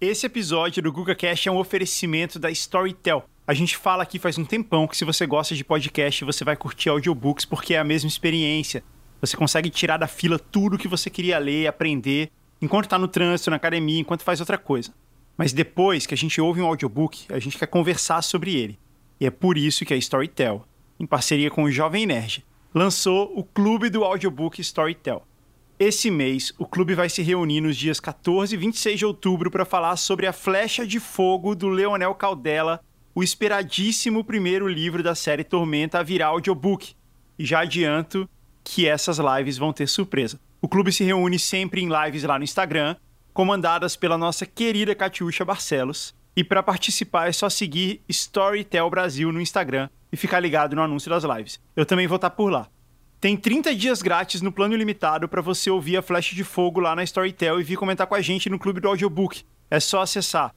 Esse episódio do GugaCast é um oferecimento da Storytel. A gente fala aqui faz um tempão que se você gosta de podcast, você vai curtir audiobooks porque é a mesma experiência. Você consegue tirar da fila tudo que você queria ler, aprender, enquanto está no trânsito, na academia, enquanto faz outra coisa. Mas depois que a gente ouve um audiobook, a gente quer conversar sobre ele. E é por isso que a Storytel, em parceria com o Jovem Nerd, lançou o Clube do Audiobook Storytel. Esse mês, o clube vai se reunir nos dias 14 e 26 de outubro para falar sobre A Flecha de Fogo, do Leonel Caldela, o esperadíssimo primeiro livro da série Tormenta a virar audiobook. E já adianto que essas lives vão ter surpresa. O clube se reúne sempre em lives lá no Instagram, comandadas pela nossa querida Catiúcha Barcelos. E para participar é só seguir Storytel Brasil no Instagram e ficar ligado no anúncio das lives. Eu também vou estar por lá. Tem 30 dias grátis no plano ilimitado para você ouvir A Flecha de Fogo lá na Storytel e vir comentar com a gente no Clube do Audiobook. É só acessar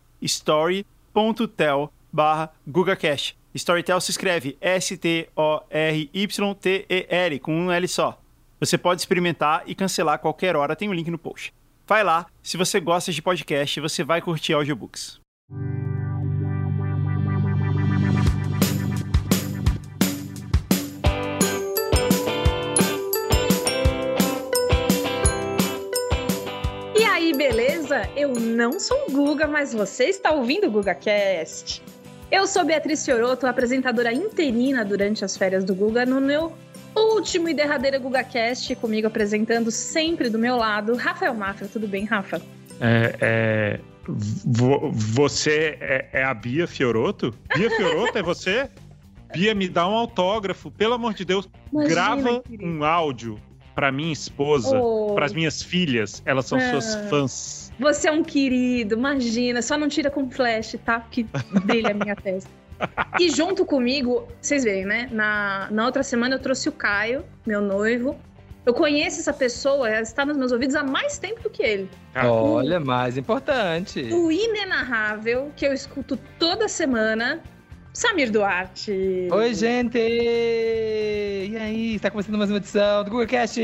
story.tel/GugaCast. Storytel se escreve STORYTEL com um L só. Você pode experimentar e cancelar a qualquer hora, tem um link no post. Vai lá, se você gosta de podcast, você vai curtir audiobooks. Beleza? Eu não sou o Guga, mas você está ouvindo o GugaCast. Eu sou Beatriz Fiorotto, apresentadora interina durante as férias do Guga, no meu último e derradeiro GugaCast, comigo apresentando sempre do meu lado, Rafael Mafra. Tudo bem, Rafa? Você é a Bia Fiorotto? Bia Fiorotto é você? Bia, me dá um autógrafo, pelo amor de Deus. Imagina, grava querido. Um áudio pra minha esposa, pras minhas filhas, elas são suas fãs. Você é um querido, imagina, só não tira com flash, tá? Que brilha a minha testa. E junto comigo, vocês veem, né? Na outra semana eu trouxe o Caio, meu noivo. Eu conheço essa pessoa, ela está nos meus ouvidos há mais tempo do que ele. Olha, mais importante. O inenarrável, que eu escuto toda semana, Samir Duarte. Oi, gente! E aí, está começando mais uma edição do GugaCast!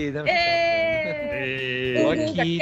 Tô aqui,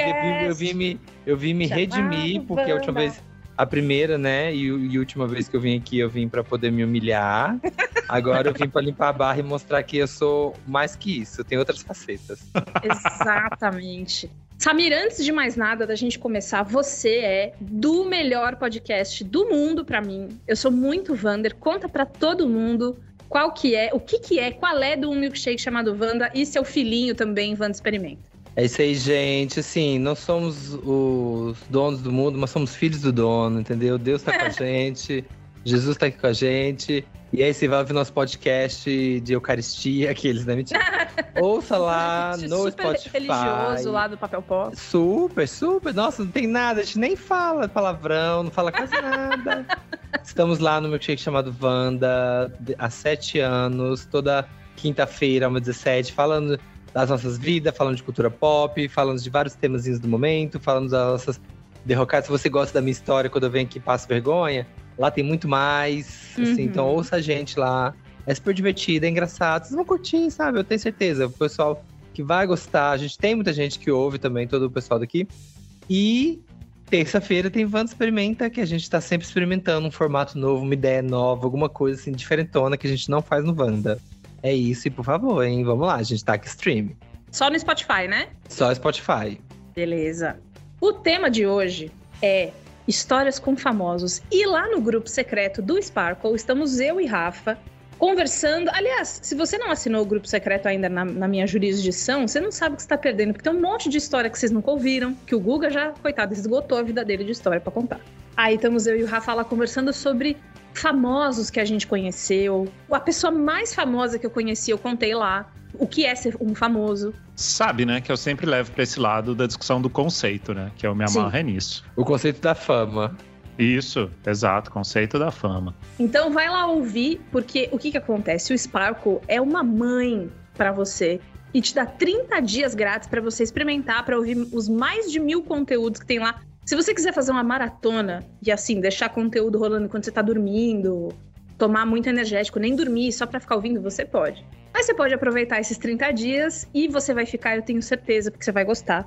eu vim me redimir, porque a última vez, a primeira, né, e última vez que eu vim aqui, eu vim pra poder me humilhar. Agora eu vim pra limpar a barra e mostrar que eu sou mais que isso, eu tenho outras facetas. Exatamente. Samir, antes de mais nada, da gente começar, você é do melhor podcast do mundo pra mim. Eu sou muito Wander, conta pra todo mundo qual que é, o que é, qual é do Um Milkshake chamado Wanda e seu filhinho também, Wanda Experimenta. É isso aí, gente, assim, não somos os donos do mundo, mas somos filhos do dono, entendeu? Deus tá com a gente, Jesus tá aqui com a gente. E aí você vai ouvir nosso podcast de Eucaristia, aqueles, né? Mentira. Ouça lá no Spotify. Religioso lá do Papel Pop. Super. Nossa, não tem nada. A gente nem fala palavrão, não fala quase nada. Estamos lá no milkshake chamado Wanda, há 7 anos, toda quinta-feira, às 17, falando das nossas vidas, falando de cultura pop, falando de vários temazinhos do momento, falando das nossas derrocadas. Se você gosta da minha história, quando eu venho aqui passo vergonha, lá tem muito mais, assim, então ouça a gente lá. É super divertido, é engraçado. Vocês vão curtir, sabe? Eu tenho certeza. O pessoal que vai gostar. A gente tem muita gente que ouve também, todo o pessoal daqui. E terça-feira tem Wanda Experimenta, que a gente tá sempre experimentando um formato novo, uma ideia nova, alguma coisa assim, diferentona que a gente não faz no Wanda. É isso, e por favor, hein? Vamos lá, a gente tá aqui stream. Só no Spotify, né? Só Spotify. Beleza. O tema de hoje é histórias com famosos. E lá no grupo secreto do Sparkle, estamos eu e Rafa conversando. Aliás, se você não assinou o grupo secreto ainda na minha jurisdição, você não sabe o que você está perdendo, porque tem um monte de história que vocês nunca ouviram, que o Guga já, coitado, esgotou a vida dele de história para contar. Aí estamos eu e o Rafa lá conversando sobre famosos que a gente conheceu. A pessoa mais famosa que eu conheci, eu contei lá. O que é ser um famoso? Sabe, né, que eu sempre levo pra esse lado da discussão do conceito, né? Que eu me amarro é nisso. O conceito da fama. Isso, exato, conceito da fama. Então vai lá ouvir, porque o que acontece? O Sparkle é uma mãe pra você e te dá 30 dias grátis pra você experimentar, pra ouvir os mais de 1000 conteúdos que tem lá. Se você quiser fazer uma maratona e assim, deixar conteúdo rolando enquanto você tá dormindo, tomar muito energético, nem dormir, só pra ficar ouvindo, você pode. Mas você pode aproveitar esses 30 dias e você vai ficar, eu tenho certeza, porque você vai gostar,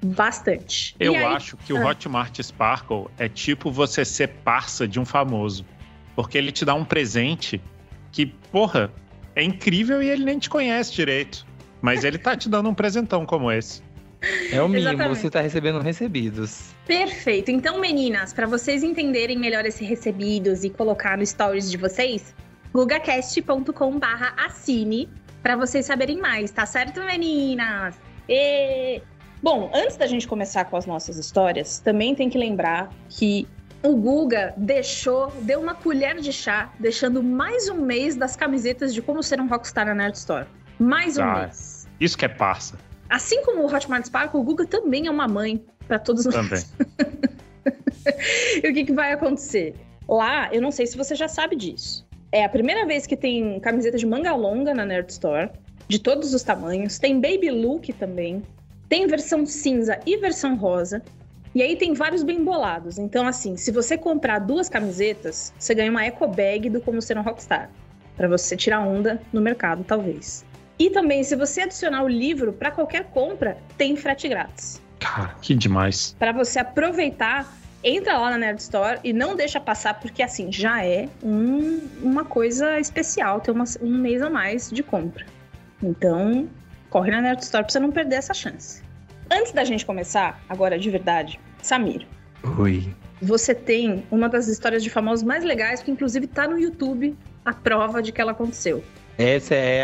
bastante. Eu acho que o Hotmart Sparkle é tipo você ser parça de um famoso. Porque ele te dá um presente que, porra, é incrível e ele nem te conhece direito. Mas ele tá te dando um presentão como esse. É o mínimo, você tá recebendo recebidos. Perfeito. Então, meninas, para vocês entenderem melhor esse recebidos e colocar no stories de vocês, gugacast.com/assine para vocês saberem mais, tá certo, meninas? Bom, antes da gente começar com as nossas histórias, também tem que lembrar que o Guga deu uma colher de chá, deixando mais um mês das camisetas de como ser um rockstar na Nerd Store. Mais um mês. Isso que é parça. Assim como o Hotmart Sparkle, o Guga também é uma mãe para todos nós. Também. E o que vai acontecer? Lá, eu não sei se você já sabe disso. É a primeira vez que tem camiseta de manga longa na Nerd Store, de todos os tamanhos. Tem baby look também. Tem versão cinza e versão rosa. E aí tem vários bem bolados. Então, assim, se você comprar 2 camisetas, você ganha uma eco bag do Como Ser um Rockstar. Pra você tirar onda no mercado, talvez. E também, se você adicionar o livro para qualquer compra, tem frete grátis. Cara, que demais. Para você aproveitar, entra lá na Nerd Store e não deixa passar, porque assim, já é uma coisa especial ter um mês a mais de compra. Então, corre na Nerd Store para você não perder essa chance. Antes da gente começar, agora de verdade, Samir. Oi. Você tem uma das histórias de famosos mais legais, que inclusive tá no YouTube, a prova de que ela aconteceu. Essa é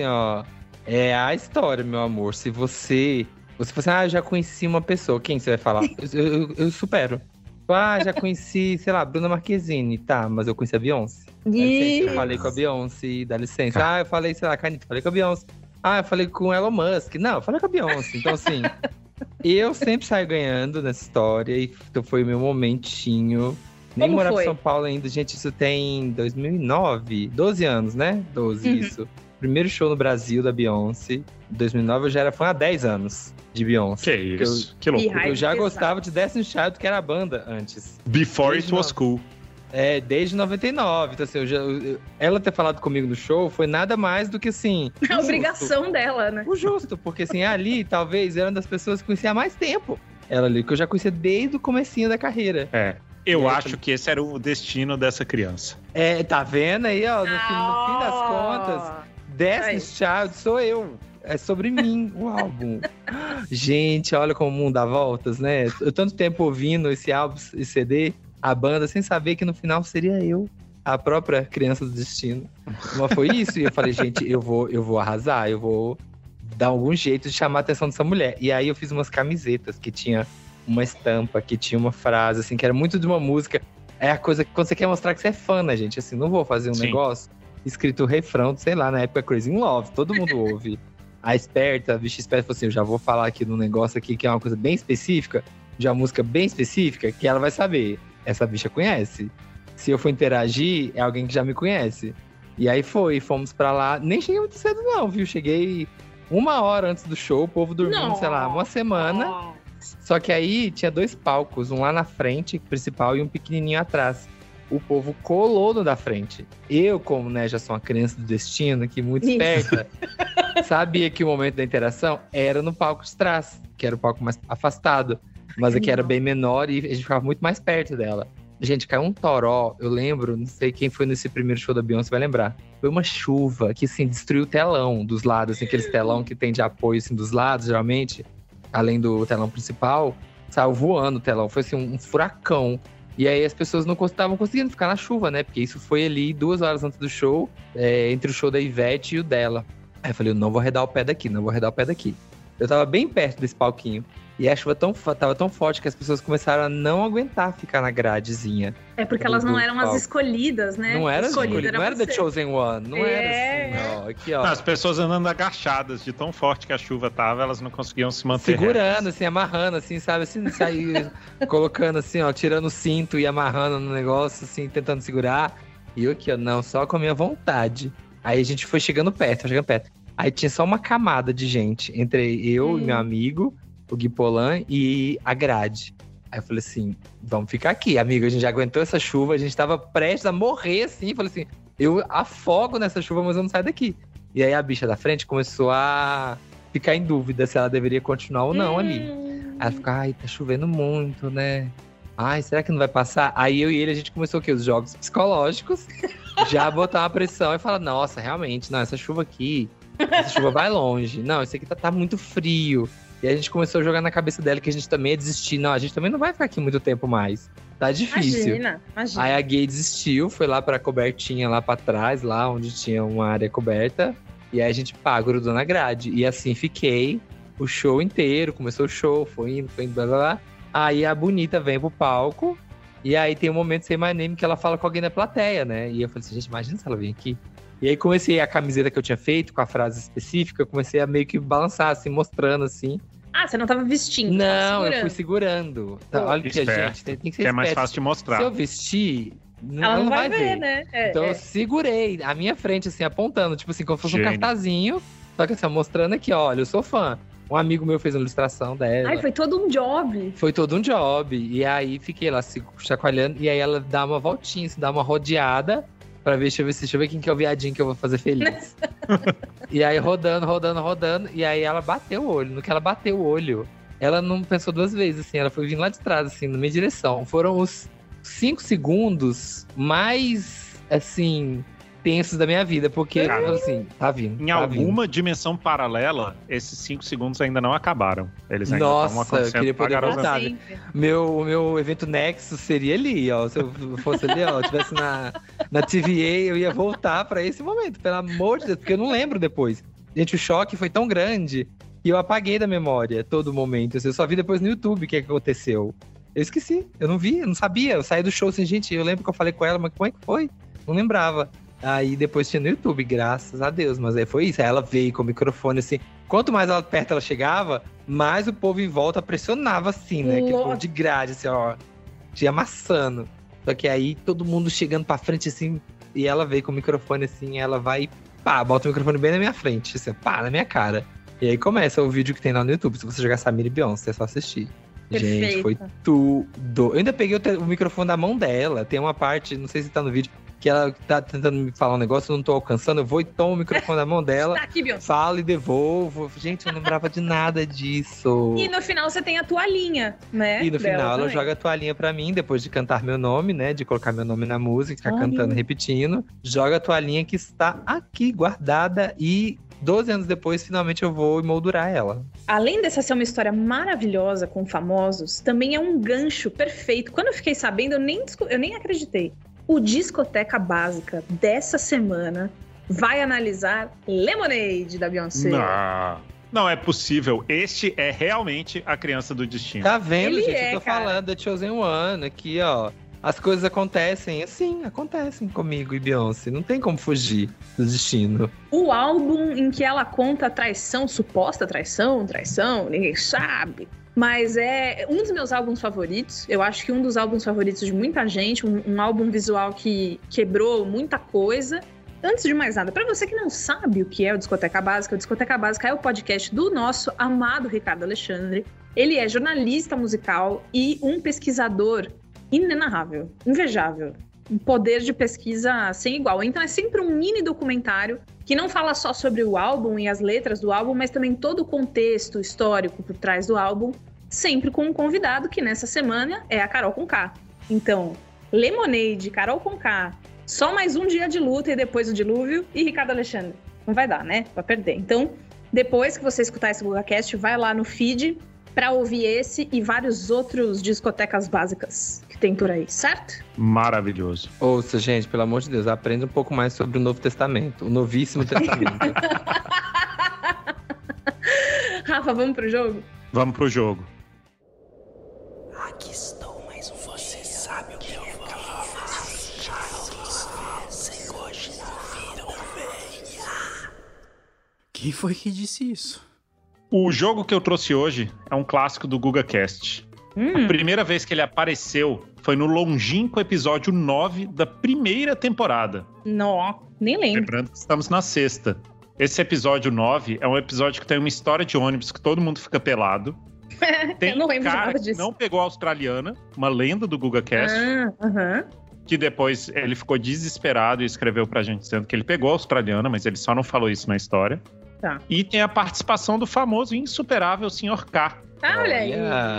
é a história, meu amor. Se você fala assim, eu já conheci uma pessoa, quem você vai falar? Eu supero. Já conheci, sei lá, Bruna Marquezine, tá, mas eu conheci a Beyoncé. Dá licença, eu falei com a Beyoncé, dá licença. Eu falei, sei lá, com a Anitta, falei com a Beyoncé. Eu falei com o Elon Musk. Não, eu falei com a Beyoncé. Então, assim, eu sempre saio ganhando nessa história e foi o meu momentinho. Nem morava em São Paulo ainda, gente, isso tem 2009, 12 anos, né? 12, isso. Primeiro show no Brasil da Beyoncé. Em 2009 eu já era fã há 10 anos de Beyoncé. Que isso, que loucura. Eu já gostava de Destiny's Child, que era a banda antes. Before it was cool. Desde 99. Então, assim, ela ter falado comigo no show foi nada mais do que, assim... A obrigação dela, né? O justo, porque, assim, ali, talvez, era uma das pessoas que conhecia há mais tempo. Ela ali, que eu já conhecia desde o comecinho da carreira. Eu acho que esse era o destino dessa criança. Tá vendo aí, ó? No fim das contas, Destiny's Child sou eu. É sobre mim, o álbum. Gente, olha como o mundo dá voltas, né? Eu tanto tempo ouvindo esse álbum, esse CD, a banda, sem saber que no final seria eu, a própria criança do destino. Mas foi isso, e eu falei, gente, eu vou arrasar, eu vou dar algum jeito de chamar a atenção dessa mulher. E aí eu fiz umas camisetas que tinha uma estampa, que tinha uma frase, assim, que era muito de uma música. É a coisa que quando você quer mostrar que você é fã, né, gente? Assim, não vou fazer um negócio escrito refrão, sei lá, na época Crazy in Love, todo mundo ouve. A bicha esperta, falou assim, eu já vou falar aqui num negócio aqui que é uma coisa bem específica, de uma música bem específica, que ela vai saber. Essa bicha conhece. Se eu for interagir, é alguém que já me conhece. E aí fomos pra lá. Nem cheguei muito cedo não, viu? Cheguei 1 hora antes do show, o povo dormindo, sei lá, uma semana. Só que aí tinha 2 palcos, um lá na frente, principal, e um pequenininho atrás. O povo colou no da frente. Eu, como, né, já sou uma criança do destino, que muito esperta, sabia que o momento da interação era no palco de trás, que era o palco mais afastado. Mas aqui era bem menor e a gente ficava muito mais perto dela. Gente, caiu um toró, eu lembro, não sei quem foi nesse primeiro show da Beyoncé vai lembrar. Foi uma chuva que, assim, destruiu o telão dos lados, assim, aqueles telão que tem de apoio, assim, dos lados, geralmente, além do telão principal, saiu voando o telão, foi, assim, um furacão. E aí as pessoas não estavam conseguindo ficar na chuva, né? Porque isso foi ali 2 horas antes do show, entre o show da Ivete e o dela. Aí eu falei, eu não vou arredar o pé daqui, não vou arredar o pé daqui. Eu tava bem perto desse palquinho. E a chuva tava tão forte que as pessoas começaram a não aguentar ficar na gradezinha. É porque elas não eram as escolhidas, né? Não era escolhida, não era The Chosen One. Não era assim, ó. Aqui, ó. Não, as pessoas andando agachadas, de tão forte que a chuva tava, elas não conseguiam se manter. Segurando, assim, amarrando, assim, sabe? Assim, sair colocando assim, ó, tirando o cinto e amarrando no negócio, assim, tentando segurar. E eu aqui, ó, não, só com a minha vontade. Aí a gente foi chegando perto. Aí tinha só uma camada de gente entre eu e meu amigo, o Gui Polan, e a grade. Aí eu falei assim, vamos ficar aqui, amigo, a gente já aguentou essa chuva, a gente tava prestes a morrer, assim, falei assim, eu afogo nessa chuva, mas eu não saio daqui. E aí a bicha da frente começou a ficar em dúvida se ela deveria continuar ou não ali. Aí ela ficou, ai, tá chovendo muito, né? Ai, será que não vai passar? Aí eu e ele, a gente começou o quê? Os jogos psicológicos. Já botar uma pressão e falar, nossa, realmente, não, essa chuva vai longe. Não, isso aqui tá muito frio. E aí a gente começou a jogar na cabeça dela que a gente também ia desistir. Não, a gente também não vai ficar aqui muito tempo mais. Tá difícil. Imagina. Aí a Gay desistiu, foi lá pra cobertinha lá pra trás, lá onde tinha uma área coberta. E aí a gente grudou na grade. E assim fiquei o show inteiro. Começou o show, foi indo, blá, blá, blá. Aí a Bonita vem pro palco. E aí tem um momento Say My Name que ela fala com alguém na plateia, né? E eu falei assim, gente, imagina se ela vem aqui. E aí comecei a camiseta que eu tinha feito, com a frase específica, eu comecei a meio que balançar, assim, mostrando, assim. Ah, você não tava vestindo? Não, eu fui segurando. Então, olha que a gente tem que ser que é mais fácil de mostrar. Se eu vestir, ela não vai ver, né? Então eu segurei a minha frente, assim, apontando, tipo assim, como se fosse um cartazinho. Só que assim, mostrando aqui, olha, eu sou fã. Um amigo meu fez uma ilustração dela. Ai, foi todo um job. Foi todo um job. E aí fiquei lá chacoalhando. E aí ela dá uma voltinha, assim, dá uma rodeada pra ver, deixa eu ver quem que é o viadinho que eu vou fazer feliz. E aí rodando. E aí ela bateu o olho. No que ela bateu o olho, ela não pensou duas vezes, assim. Ela foi vindo lá de trás, assim, na minha direção. Foram os 5 segundos mais, assim, tensos da minha vida. Porque, assim, tá vindo. Em alguma dimensão paralela, esses 5 segundos ainda não acabaram. Eles ainda estão acontecendo. Nossa, eu queria poder voltar. O meu evento Nexus seria ali, ó. Se eu fosse ali, ó, tivesse na TVA, eu ia voltar pra esse momento, pelo amor de Deus, porque eu não lembro depois. Gente, o choque foi tão grande que eu apaguei da memória todo momento. Eu só vi depois no YouTube o que aconteceu. Eu esqueci, eu não vi, eu não sabia. Eu saí do show assim, gente, eu lembro que eu falei com ela, mas como é que foi? Não lembrava. Aí depois tinha no YouTube, graças a Deus. Mas aí foi isso, aí ela veio com o microfone assim. Quanto mais perto ela chegava, mais o povo em volta pressionava assim, né? Aquele povo de grade, assim, ó, te amassando. Só que aí todo mundo chegando pra frente assim, e ela veio com o microfone assim, ela vai e pá, bota o microfone bem na minha frente, assim, pá, na minha cara. E aí começa o vídeo que tem lá no YouTube. Se você jogar Samira e Beyoncé, é só assistir. Perfeito. Gente, foi tudo. Eu ainda peguei o microfone da mão dela. Tem uma parte, não sei se tá no vídeo, que ela tá tentando me falar um negócio, eu não tô alcançando, eu vou e tomo o microfone da mão dela, tá aqui, Beyoncé. Falo e devolvo. Gente, eu não lembrava de nada disso. E no final você tem a toalhinha, né? E no final ela joga a toalhinha pra mim, depois de cantar meu nome, né? De colocar meu nome na música, ficar cantando, repetindo. Joga a toalhinha que está aqui, guardada, e 12 anos depois, finalmente eu vou emoldurar ela. Além dessa ser uma história maravilhosa com famosos, também é um gancho perfeito. Quando eu fiquei sabendo, eu nem acreditei. O Discoteca Básica dessa semana vai analisar Lemonade da Beyoncé. Não é possível. Este é realmente a criança do destino. Tá vendo, gente? Eu tô falando da Chosen One aqui, ó. As coisas acontecem assim, acontecem comigo e Beyoncé. Não tem como fugir do destino. O álbum em que ela conta traição, suposta traição, ninguém sabe. Mas é um dos meus álbuns favoritos. Eu acho que um dos álbuns favoritos de muita gente. Um álbum visual que quebrou muita coisa. Antes de mais nada, para você que não sabe o que é o Discoteca Básica é o podcast do nosso amado Ricardo Alexandre. Ele é jornalista musical e um pesquisador inenarrável, invejável. Um poder de pesquisa sem igual. Então é sempre um mini documentário que não fala só sobre o álbum e as letras do álbum, mas também todo o contexto histórico por trás do álbum, sempre com um convidado que nessa semana é a Carol Conká. Então, Lemonade, Carol Conká, só mais um dia de luta e depois o dilúvio, e Ricardo Alexandre. Não vai dar, né? Pra perder. Então, depois que você escutar esse GugaCast, vai lá no feed pra ouvir esse e vários outros discotecas básicas que tem por aí, certo? Maravilhoso. Ouça, gente, pelo amor de Deus, aprenda um pouco mais sobre o Novo Testamento, o Novíssimo Testamento. Rafa, vamos pro jogo? Vamos pro jogo. Aqui estou, mas você sabe o que eu vou Você hoje não venha. Quem foi que disse isso? O jogo que eu trouxe hoje é um clássico do GugaCast. A primeira vez que ele apareceu foi no longínquo episódio 9 da primeira temporada. Não, nem lembro. Lembrando que estamos na 6ª. Esse episódio 9 é um episódio que tem uma história de ônibus que todo mundo fica pelado. Tem eu não lembro um cara nada disso. que não pegou a australiana, uma lenda do GugaCast, que depois ele ficou desesperado e escreveu pra gente dizendo que ele pegou a australiana, mas ele só não falou isso na história. Tá. E tem a participação do famoso e insuperável Sr. K. Olha aí.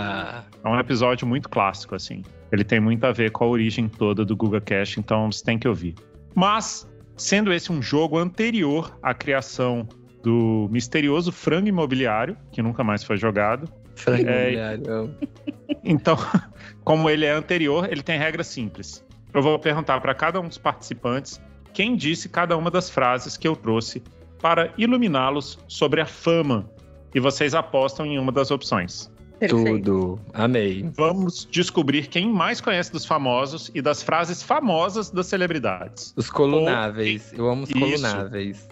É um episódio muito clássico, assim. Ele tem muito a ver com a origem toda do GugaCast, então você tem que ouvir. Mas, sendo esse um jogo anterior à criação do misterioso frango imobiliário, que nunca mais foi jogado. Frango imobiliário. Então, como ele é anterior, ele tem regras simples. Eu vou perguntar para cada um dos participantes quem disse cada uma das frases que eu trouxe para iluminá-los sobre a fama. E vocês apostam em uma das opções. Perfeito. Tudo. Amei. Vamos descobrir quem mais conhece dos famosos e das frases famosas das celebridades. Os colunáveis. Eu amo os Isso. colunáveis.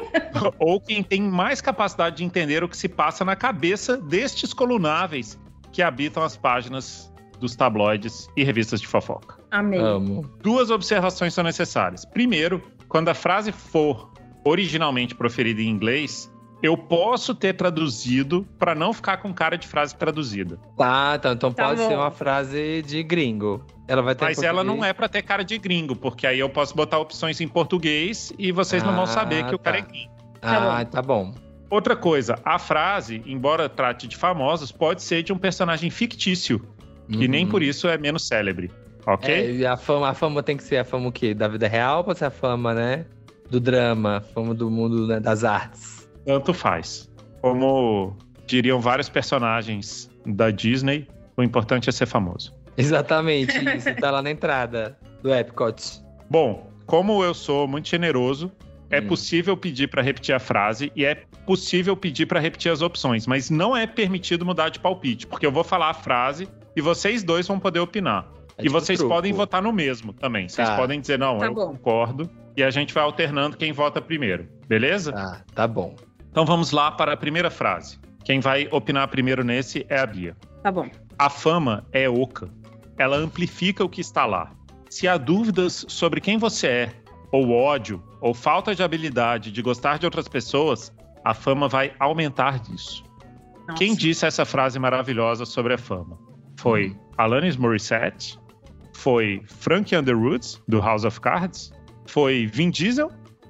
Ou quem tem mais capacidade de entender o que se passa na cabeça destes colunáveis que habitam as páginas dos tabloides e revistas de fofoca. Amei. Amo. 2 observações são necessárias. Primeiro, quando a frase for originalmente proferida em inglês, eu posso ter traduzido para não ficar com cara de frase traduzida. Tá, então Tá pode bom. ser uma frase de gringo. Ela vai ter Mas ela não é para ter cara de gringo, porque aí eu posso botar opções em português e vocês não vão saber que o cara é gringo. Tá bom. Outra coisa, a frase, embora trate de famosos, pode ser de um personagem fictício, que nem por isso é menos célebre, ok? E a fama tem que ser a fama o quê? Da vida real ou pode ser a fama, né? Do drama, fama do mundo, né, das artes? Tanto faz. Como diriam vários personagens da Disney, o importante é ser famoso. Exatamente, isso tá lá na entrada do Epcot. Bom, como eu sou muito generoso, é possível pedir para repetir a frase e é possível pedir para repetir as opções, mas não é permitido mudar de palpite, porque eu vou falar a frase e vocês dois vão poder opinar. É E tipo vocês truco. podem votar no mesmo também. Vocês Tá. podem dizer, não, Tá eu bom. concordo. E a gente vai alternando quem vota primeiro, beleza? Tá bom. Então vamos lá para a primeira frase. Quem vai opinar primeiro nesse é a Bia. Tá bom. A fama é oca. Ela amplifica o que está lá. Se há dúvidas sobre quem você é, ou ódio, ou falta de habilidade de gostar de outras pessoas, a fama vai aumentar disso. Nossa. Quem disse essa frase maravilhosa sobre a fama? Foi Alanis Morissette? Foi Frank Underwood, do House of Cards? Foi Vin Diesel?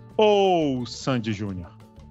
Ou Sandy Jr.?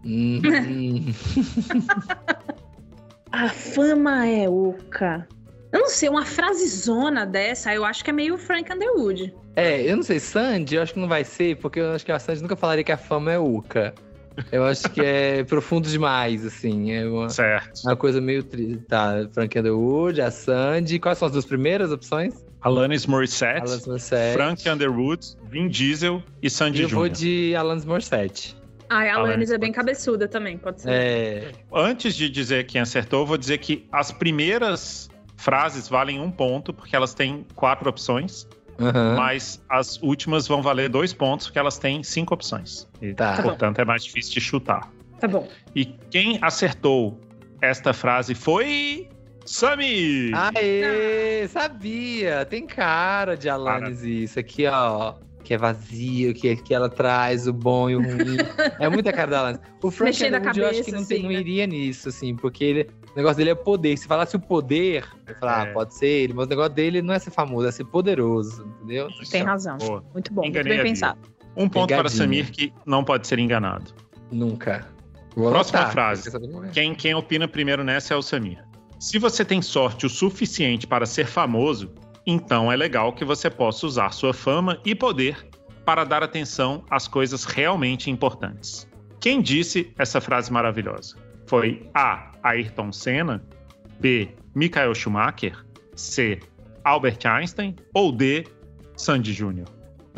A fama é oca. Eu não sei, uma frasezona dessa, eu acho que é meio Frank Underwood. Eu não sei, Sandy, eu acho que não vai ser, porque eu acho que a Sandy nunca falaria que a fama é oca. Eu acho que é profundo demais, assim. É Certo. uma coisa meio triste. Tá, Frank Underwood, a Sandy. Quais são as 2 primeiras opções? Alanis Morissette, Alanis Morissette. Frank Underwood, Vin Diesel e Sandy Eu Jr. vou de Alanis Morissette. Ah, a Alanis é bem pode ser. cabeçuda também, pode ser. Antes de dizer quem acertou, eu vou dizer que as primeiras frases valem 1 ponto, porque elas têm 4 opções, mas as últimas vão valer 2 pontos, porque elas têm 5 opções. E, Tá. portanto, é mais difícil de chutar. Tá bom. E quem acertou esta frase foi Sami! Aê, sabia. Tem cara de Alanis isso. Aqui, ó. Que é vazio, que ela traz o bom e o ruim. É muita cara da Alanis. O Frank Mexendo a Underwood eu acho que cabeça, não assim, né? iria nisso, assim, porque o negócio dele é poder. Se falasse o poder, eu ia falar, pode ser ele, mas o negócio dele não é ser famoso, é ser poderoso, entendeu? Tem razão. Boa. Muito bom, muito Enganei bem a Bia. pensado. 1 ponto para Pegadinha. Samir, que não pode ser enganado. Nunca. Vou Próxima anotar, frase. porque essa não é. Quem opina primeiro nessa é o Samir. Se você tem sorte o suficiente para ser famoso, então é legal que você possa usar sua fama e poder para dar atenção às coisas realmente importantes. Quem disse essa frase maravilhosa? Foi A. Ayrton Senna, B. Michael Schumacher, C. Albert Einstein ou D. Sandy Jr.?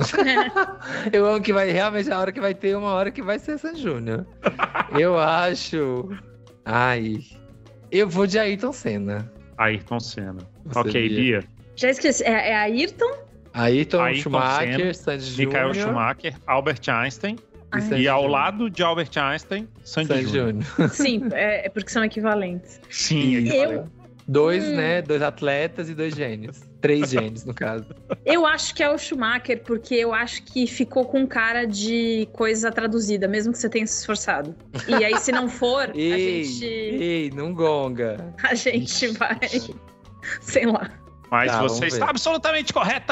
Eu amo que vai realmente a hora que vai ter uma hora que vai ser San Júnior. Eu acho. Ai. Eu vou de Ayrton Senna. Ayrton Senna. Você Ok, via. Bia. Já esqueci, é Ayrton? Ayrton Ayrton Schumacher, Senna, Sandy Michael Júnior Schumacher, Albert Einstein e Sandy e ao Júnior. lado de Albert Einstein, Sandy Sandy Jr. Júnior. Sim, é porque são equivalentes. Sim, Eu, 2, né? 2 atletas e 2 gênios. 3 gênios, no caso. eu acho que é o Schumacher, porque eu acho que ficou com cara de coisa traduzida, mesmo que você tenha se esforçado. E aí, se não for, Ei, não gonga. a gente vai, sei lá. Mas Tá, você vamos está ver. absolutamente correta!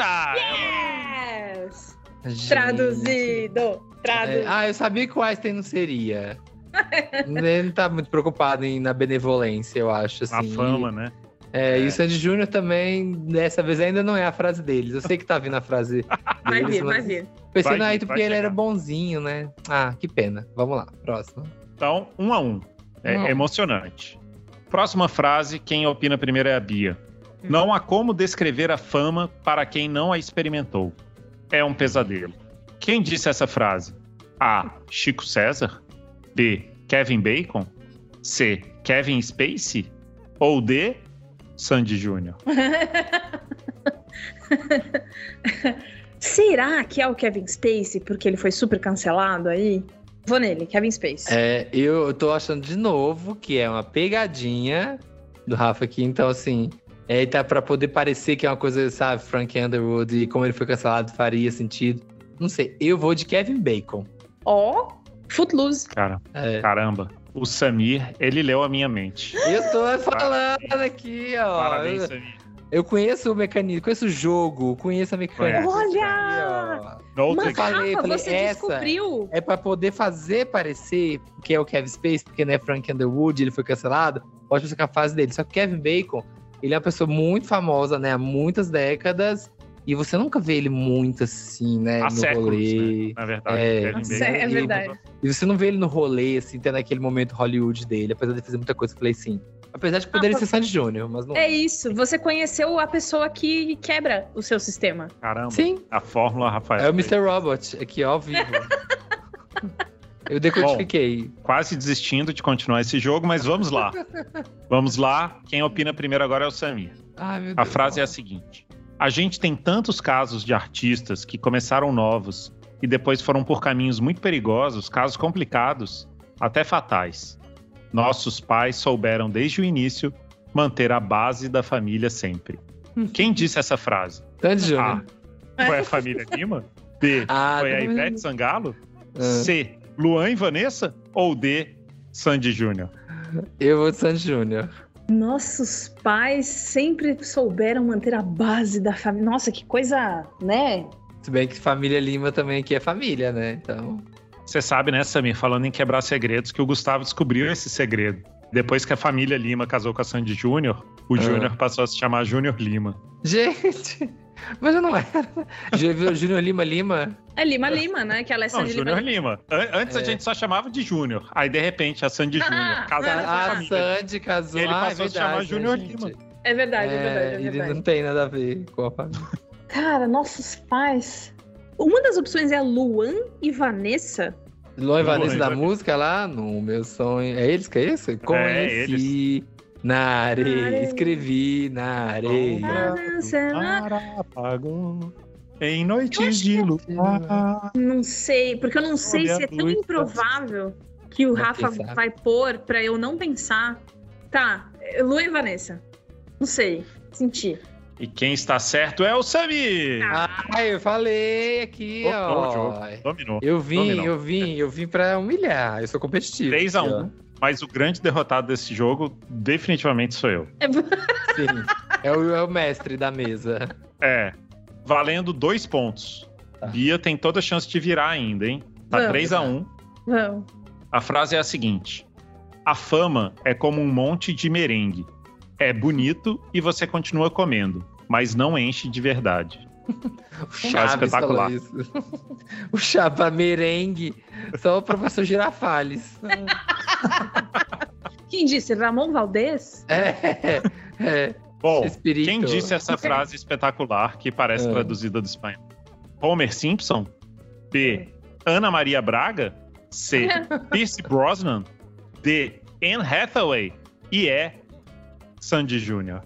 Yes! Gente. Traduzido! Eu sabia que o Einstein não seria. Ele não tá muito preocupado na benevolência, eu acho. Assim. A fama, né? E o Sandy Júnior também, dessa vez, ainda não é a frase deles. Eu sei que tá vindo a frase deles. Vai vir. Pensei, Vai porque ele era bonzinho, né? Ah, que pena. Vamos lá, próximo. Então, 1-1. É emocionante. Próxima frase, quem opina primeiro é a Bia. Não há como descrever a fama para quem não a experimentou. É um pesadelo. Quem disse essa frase? A. Chico César. B. Kevin Bacon. C. Kevin Spacey. Ou D. Sandy Júnior. Será que é o Kevin Spacey, porque ele foi super cancelado aí? Vou nele, Kevin Spacey. Eu tô achando de novo que é uma pegadinha do Rafa aqui. Então, assim, tá pra poder parecer que é uma coisa, sabe, Frank Underwood, e como ele foi cancelado faria sentido. Não sei, eu vou de Kevin Bacon. Footloose. Caramba. O Samir, ele leu a minha mente. Eu tô falando aqui, ó. Parabéns, Samir. Eu conheço o mecanismo, conheço o jogo, conheço a mecânica. Olha! Mas falei, você descobriu? É pra poder fazer parecer que é o Kevin Spacey, porque não é Frank Underwood, ele foi cancelado. Pode ser a fase dele. Só que o Kevin Bacon, ele é uma pessoa muito famosa, né? Há muitas décadas. E você nunca vê ele muito assim, né? Há no séculos, rolê. né? Na verdade. É verdade. E você não vê ele no rolê, assim, tendo aquele momento Hollywood dele. Apesar de fazer muita coisa, eu falei sim. Apesar de poderia ser Sandy Júnior, mas não. É isso. Você conheceu a pessoa que quebra o seu sistema. Caramba. Sim. A fórmula, Rafael. É o Mr. Robot, aqui ó, ao vivo. Eu decodifiquei. Quase desistindo de continuar esse jogo, mas vamos lá. Vamos lá. Quem opina primeiro agora é o Samir. Ai, meu Deus. A frase é a seguinte. A gente tem tantos casos de artistas que começaram novos e depois foram por caminhos muito perigosos, casos complicados, até fatais. Nossos pais souberam desde o início manter a base da família sempre. Quem disse essa frase? Sandy Júnior. A. Foi a família Lima? B. Foi a Ivete Sangalo? C. Luan e Vanessa? Ou D. Sandy Júnior? Eu vou de Sandy Júnior. Nossos pais sempre souberam manter a base da família. Nossa, que coisa, né? Se bem que família Lima também aqui é família, né? Então... Você sabe, né, Samir, falando em quebrar segredos, que o Gustavo descobriu esse segredo. Depois que a família Lima casou com a Sandy Júnior, o Júnior passou a se chamar Júnior Lima. Gente, mas eu não era. Júnior Lima? É Lima, né? Que ela é Sandy Júnior Lima. Antes a gente só chamava de Júnior. Aí, de repente, a Sandy Júnior casou com a família. A Sandy casou. Ele passou a se chamar Júnior Lima. É verdade. Ele não tem nada a ver com a família. Cara, nossos pais... Uma das opções é Luan e Vanessa. Luan e Vanessa da música lá, no meu sonho. É eles que é isso? Conheci na areia, escrevi na areia. Apagou em noites de luar. Não sei, porque eu não sei se é tão improvável que o Rafa vai pôr pra eu não pensar. Tá, Luan e Vanessa. Não sei, senti. E quem está certo é o Samir. Eu falei aqui, ó. Dominou. Eu vim pra humilhar. Eu sou competitivo. 3-1. Mas o grande derrotado desse jogo definitivamente sou eu. Sim. É o mestre da mesa. Valendo 2 pontos. Tá. Bia tem toda a chance de virar ainda, hein? Tá 3-1. Vamos. A frase é a seguinte. A fama é como um monte de merengue. É bonito e você continua comendo, mas não enche de verdade. O Chaves espetacular. O Chapa merengue, só o professor Girafales. Quem disse? Ramon Valdez? Bom, quem disse essa frase espetacular que parece traduzida do espanhol? Homer Simpson? B. Ana Maria Braga? C. Pierce Brosnan? D. Anne Hathaway? E Sandy Júnior.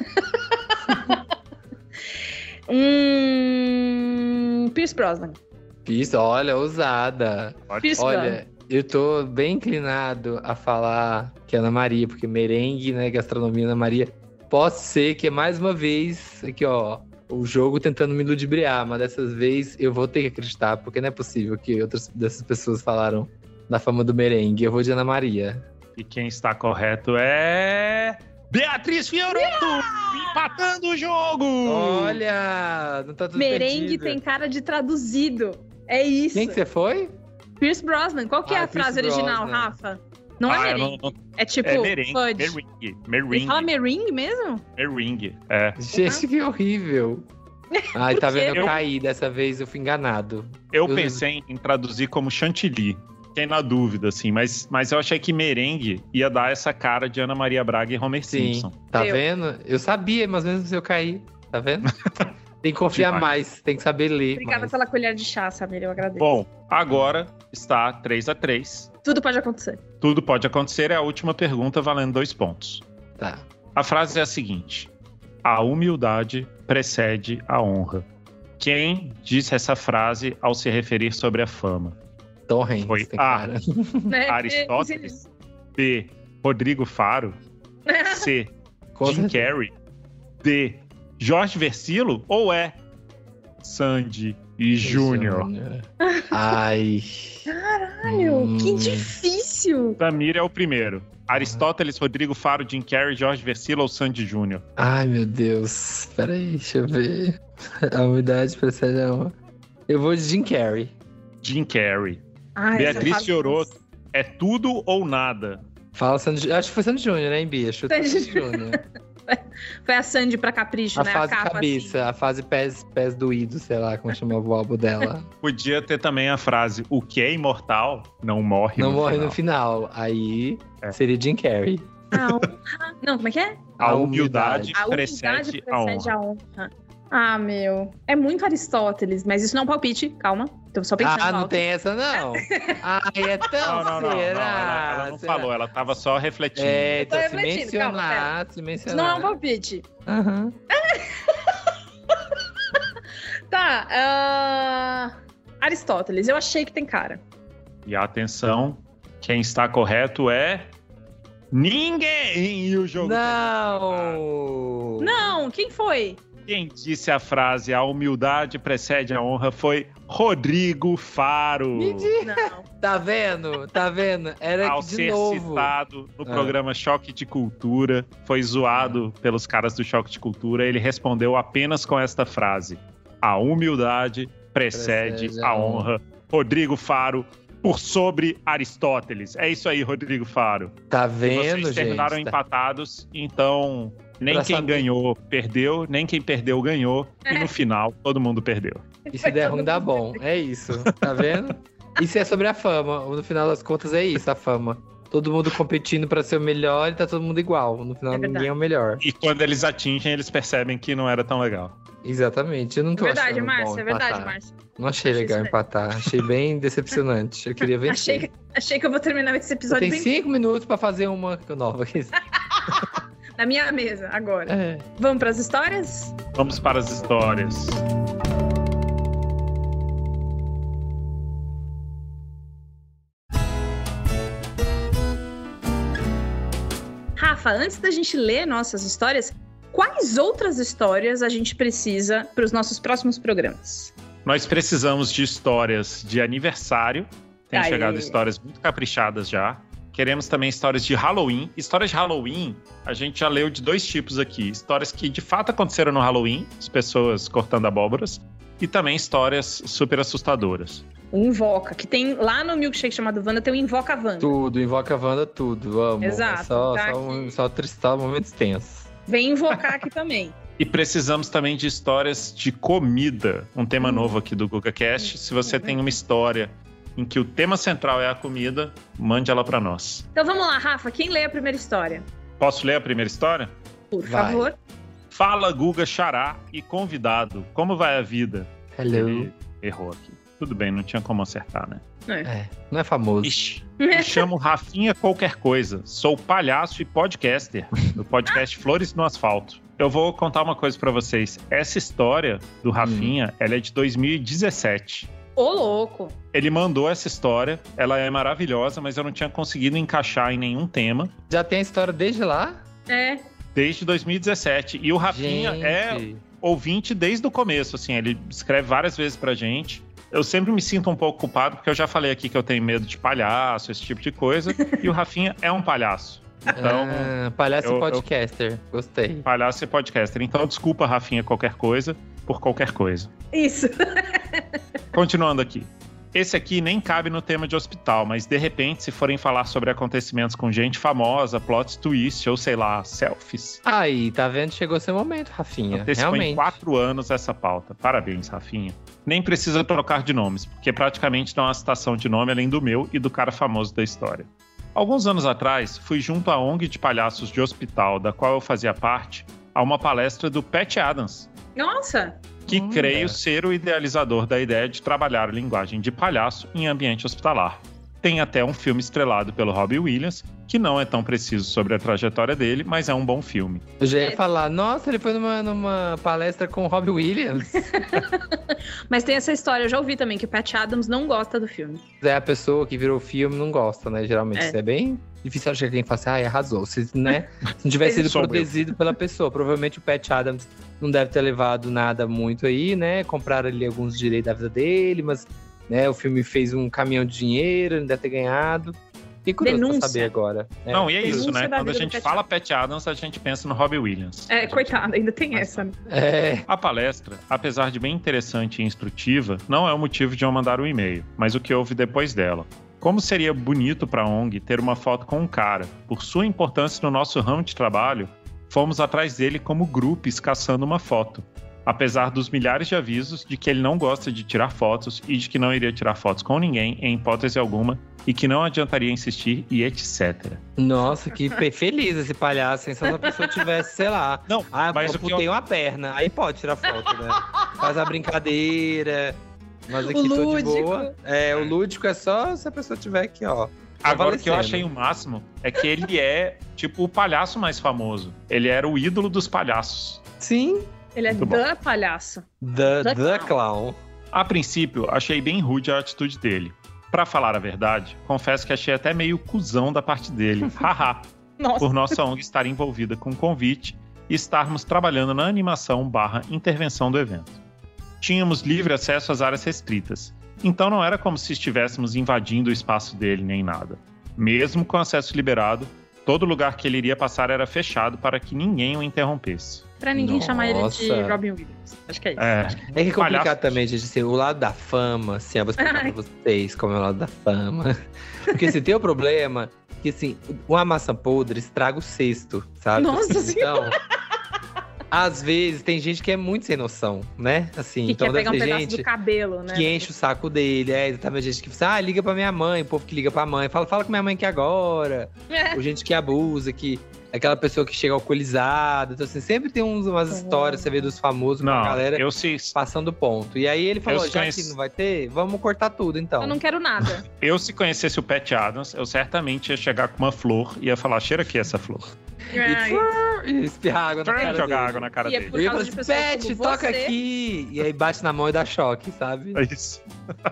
Pierce Brosnan. Olha, ousada. Olha, eu tô bem inclinado a falar que é Ana Maria, porque merengue, né, gastronomia Ana Maria. Pode ser que é mais uma vez, aqui ó, o jogo tentando me ludibriar, mas dessas vezes eu vou ter que acreditar, porque não é possível que outras dessas pessoas falaram da fama do merengue. Eu vou de Ana Maria. E quem está correto é... Beatriz Fiorotto, empatando o jogo! Olha, não tá tudo merengue perdido. Tem cara de traduzido. É isso. Quem que você foi? Pierce Brosnan. Qual que é a Pierce frase original, Brosnan. Rafa? Não é merengue. É tipo É merengue. fudge. Ele fala merengue mesmo? Merengue. É. Gente, que horrível. Ai, tá Por quê? vendo? Eu caí dessa vez, eu fui enganado. Eu pensei em traduzir como chantilly. Fiquei na dúvida, assim, mas eu achei que merengue ia dar essa cara de Ana Maria Braga e Homer Sim, Simpson. tá Eu. vendo? Eu sabia, mas mesmo se eu caí, tá vendo? Tem que confiar Demais. mais, tem que saber ler. Obrigada mais. pela colher de chá, Samir, eu agradeço. Bom, agora está 3-3. Tudo pode acontecer. Tudo pode acontecer, é a última pergunta valendo 2 pontos. Tá. A frase é a seguinte: a humildade precede a honra. Quem disse essa frase ao se referir sobre a fama? Tom Hanks, Foi tem A. cara. Né? Aristóteles? B. Rodrigo Faro? C. Com Jim certeza. Carrey? D. Jorge Versilo? Ou é Sandy e Júnior? Ai. Caralho, que difícil. Samir é o primeiro. Aristóteles, Rodrigo Faro, Jim Carrey, Jorge Versilo ou Sandy Júnior? Ai, meu Deus. Peraí, deixa eu ver. A umidade precede a honra. Eu vou de Jim Carrey. Jim Carrey. Ai, Beatriz essa Fiorotto. É tudo ou nada? Fala Sandy. Acho que foi Sandy Júnior, né, Bia? Chuta Sandy Sandy Júnior. Foi a Sandy pra Capricho, A né? fase a capa, cabeça, a fase pés doídos, sei lá como chamava o álbum dela. Podia ter também a frase: o que é imortal não morre Não no morre final. no final. Aí É. seria Jim Carrey. Assim. A honra... Não, como é que é? A humildade A humildade precede a honra. a honra. Ah, meu. É muito Aristóteles, mas isso não é um palpite. Calma. Tô só pensando Ah, não alto. tem essa, não. Ai, é tão Não. será? Ela não Será? falou, ela tava só refletindo. É, tô então se refletindo, calma, mencionar, se Isso mencionar. não é um palpite. Aham. Tá. Aristóteles, eu achei que tem cara. E atenção, quem está correto é ninguém. E o jogo Não! Não, quem foi? Quem disse a frase a humildade precede a honra foi Rodrigo Faro. Não. Tá vendo? Tá vendo? Era Ao de ser novo. citado no Ah. programa Choque de Cultura, foi zoado pelos caras do Choque de Cultura, ele respondeu apenas com esta frase: a humildade precede a honra. Rodrigo Faro, por sobre Aristóteles. É isso aí, Rodrigo Faro. Tá E vendo, vocês terminaram gente? empatados, então nem Pra quem saber. ganhou perdeu, nem quem perdeu ganhou, e no final todo mundo perdeu. E se der ruim, dá bom. É isso. Tá vendo? Isso é sobre a fama. No final das contas, é isso, a fama. Todo mundo competindo pra ser o melhor e tá todo mundo igual. No final, É verdade. ninguém é o melhor. E quando eles atingem, eles percebem que não era tão legal. Exatamente. Eu não tô Verdade, achando Márcia, bom é verdade, empatar. Márcia. Não achei Achei legal isso empatar. Achei bem decepcionante. Eu queria vencer. Achei que eu vou terminar esse episódio Tem bem 5 minutos pra fazer uma nova. na minha mesa, agora. É. Vamos pras histórias? Vamos para as histórias. Rafa, antes da gente ler nossas histórias, quais outras histórias a gente precisa para os nossos próximos programas? Nós precisamos de histórias de aniversário. Tem Aê. chegado histórias muito caprichadas já. Queremos também histórias de Halloween. Histórias de Halloween, a gente já leu de 2 tipos aqui. Histórias que de fato aconteceram no Halloween, as pessoas cortando abóboras. E também histórias super assustadoras. O Invoca, que tem lá no milkshake chamado Wanda, tem o Invoca Wanda. Tudo, invoca a Wanda, tudo. Amo. Exato, É só, tá só tristeza, momentos tensos. Vem invocar aqui também. E precisamos também de histórias de comida. Um tema novo aqui do GugaCast. Se você tem uma história em que o tema central é a comida, mande ela para nós. Então vamos lá, Rafa, quem lê a primeira história? Posso ler a primeira história? Por Vai. favor. Fala, Guga, Xará e convidado. Como vai a vida? Hello. Ele errou aqui. Tudo bem, não tinha como acertar, né? É, não é famoso. Ixi, me chamo Rafinha Qualquer Coisa. Sou palhaço e podcaster do podcast Flores no Asfalto. Eu vou contar uma coisa pra vocês. Essa história do Rafinha, ela é de 2017. Ô, louco. Ele mandou essa história, ela é maravilhosa, mas eu não tinha conseguido encaixar em nenhum tema Já tem a história desde lá? É. desde 2017. E o Rafinha é Gente. ouvinte desde o começo, assim, ele escreve várias vezes pra gente. Eu sempre me sinto um pouco culpado, porque eu já falei aqui que eu tenho medo de palhaço, esse tipo de coisa, e o Rafinha é um palhaço. Então, Palhaço eu- e podcaster. Gostei. palhaço e podcaster. Então, desculpa, Rafinha, qualquer coisa, por qualquer coisa. Isso. Continuando aqui. Esse aqui nem cabe no tema de hospital, mas de repente, se forem falar sobre acontecimentos com gente famosa, plot twist ou sei lá, selfies. Aí, tá vendo? Chegou seu momento, Rafinha. Antecipou Realmente. em 4 anos essa pauta. Parabéns, Rafinha. Nem precisa trocar de nomes, porque praticamente não há citação de nome além do meu e do cara famoso da história. Alguns anos atrás, fui junto à ONG de palhaços de hospital, da qual eu fazia parte, a uma palestra do Pat Adams. Nossa! Que creio ser o idealizador da ideia de trabalhar a linguagem de palhaço em ambiente hospitalar. Tem até um filme estrelado pelo Robbie Williams, que não é tão preciso sobre a trajetória dele, mas é um bom filme. Eu já ia falar, nossa, ele foi numa palestra com o Robbie Williams. Mas tem essa história, eu já ouvi também, que o Pat Adams não gosta do filme. É a pessoa que virou o filme não gosta, né? Geralmente. Isso é bem difícil achar que alguém fala assim, arrasou. Se, né? Se não tivesse sido produzido pela pessoa. Provavelmente o Pat Adams não deve ter levado nada muito aí, né? Compraram ali alguns direitos da vida dele, mas né, o filme fez um caminhão de dinheiro, não deve ter ganhado. Fiquei curioso pra saber agora. Não, e é isso, né? Quando a gente Pat fala Pat Adams, a gente pensa no Robbie Williams. Coitado, ainda tem essa. Né? A palestra, apesar de bem interessante e instrutiva, não é o motivo de eu mandar um e-mail, mas o que houve depois dela. Como seria bonito para a ONG ter uma foto com um cara? Por sua importância no nosso ramo de trabalho, fomos atrás dele como grupos caçando uma foto. Apesar dos milhares de avisos de que ele não gosta de tirar fotos e de que não iria tirar fotos com ninguém, em hipótese alguma, e que não adiantaria insistir e etc. Nossa, que feliz esse palhaço, hein? Se a pessoa tivesse, sei lá, não, mas eu amputei uma perna, aí pode tirar foto, né? Faz a brincadeira, mas aqui tô de boa. O lúdico é só se a pessoa tiver aqui, ó. Agora, o que eu achei o máximo é que ele é, tipo, o palhaço mais famoso. Ele era o ídolo dos palhaços. Sim. Ele é the palhaço. The clown. A princípio, achei bem rude a atitude dele. Pra falar a verdade, confesso que achei até meio cuzão da parte dele. Haha. Por nossa ONG estar envolvida com o convite e estarmos trabalhando na animação / intervenção do evento. Tínhamos livre acesso às áreas restritas, então não era como se estivéssemos invadindo o espaço dele nem nada. Mesmo com acesso liberado, todo lugar que ele iria passar era fechado para que ninguém o interrompesse. Pra ninguém chamar ele de Robin Williams. Acho que é isso. É que é complicado também, gente, assim, o lado da fama, assim, eu vou explicar pra vocês como é o lado da fama. Porque assim, tem o problema que, assim, uma maçã podre estraga o cesto, sabe? Nossa Senhora! Então, às vezes, tem gente que é muito sem noção, né? Assim, que então quer pegar um pedaço do cabelo, né? Que enche o saco dele. Exatamente, gente que fala, liga pra minha mãe, o povo que liga pra mãe. Fala com minha mãe aqui agora. Ou gente que abusa, que... Aquela pessoa que chega alcoolizada. Então, assim, sempre tem umas histórias, você vê dos famosos, com a galera passando ponto. E aí ele falou, já que não vai ter, vamos cortar tudo, então. Eu não quero nada. Eu, se conhecesse o Pat Adams, eu certamente ia chegar com uma flor e ia falar, cheira aqui essa flor. E espirrar água na cara dele. Jogar água na cara dele. E eu falo assim, Pat, toca aqui! E aí bate na mão e dá choque, sabe? É isso.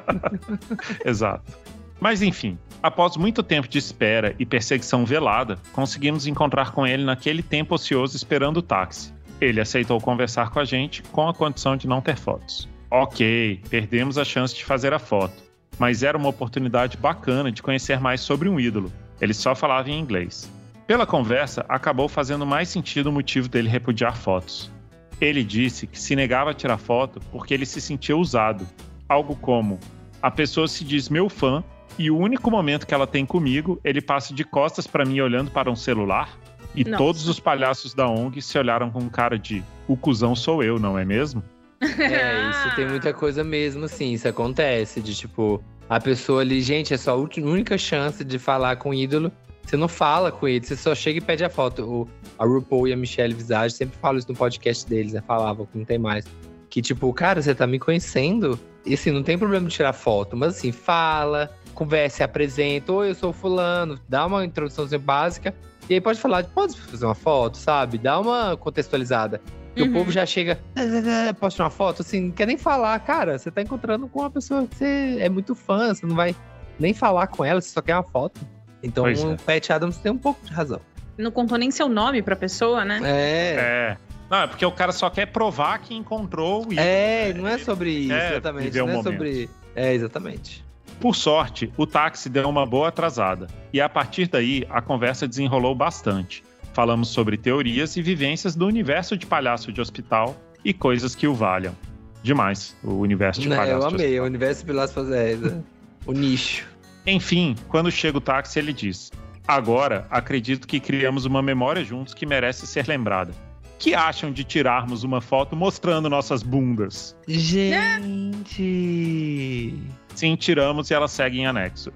Exato. Mas enfim, após muito tempo de espera e perseguição velada, conseguimos encontrar com ele naquele tempo ocioso esperando o táxi. Ele aceitou conversar com a gente com a condição de não ter fotos. Ok, perdemos a chance de fazer a foto, mas era uma oportunidade bacana de conhecer mais sobre um ídolo. Ele só falava em inglês. Pela conversa, acabou fazendo mais sentido o motivo dele repudiar fotos. Ele disse que se negava a tirar foto porque ele se sentia usado. Algo como, a pessoa se diz meu fã, e o único momento que ela tem comigo, ele passa de costas pra mim olhando para um celular. E todos os palhaços da ONG se olharam com cara de o cuzão sou eu, não é mesmo? Isso tem muita coisa mesmo, assim. Isso acontece, de tipo, a pessoa ali, gente, é só a única chance de falar com o ídolo. Você não fala com ele, você só chega e pede a foto. A RuPaul e a Michelle Visage sempre falam isso no podcast deles, né? Falavam, que não tem mais. Que tipo, cara, você tá me conhecendo? E assim, não tem problema de tirar foto, mas assim, fala, conversa, apresenta. Oi, eu sou fulano, dá uma introdução básica. E aí pode falar, pode fazer uma foto, sabe? Dá uma contextualizada. E o povo já chega, posso tirar uma foto? Assim, não quer nem falar. Cara, você tá encontrando com uma pessoa que você é muito fã, você não vai nem falar com ela, você só quer uma foto. Então o Pat Adams tem um pouco de razão. Não contou nem seu nome pra pessoa, né? Não, é porque o cara só quer provar que encontrou o ídolo. Não é sobre isso, exatamente. Não é sobre... exatamente. Por sorte, o táxi deu uma boa atrasada. E a partir daí, a conversa desenrolou bastante. Falamos sobre teorias e vivências do universo de palhaço de hospital e coisas que o valham. Demais, o universo de palhaço de hospital. Eu amei, o universo de palhaço de hospital. O nicho. Enfim, quando chega o táxi, ele diz: agora, acredito que criamos uma memória juntos que merece ser lembrada. Que acham de tirarmos uma foto mostrando nossas bundas? Gente! Sim, tiramos e ela segue em anexo.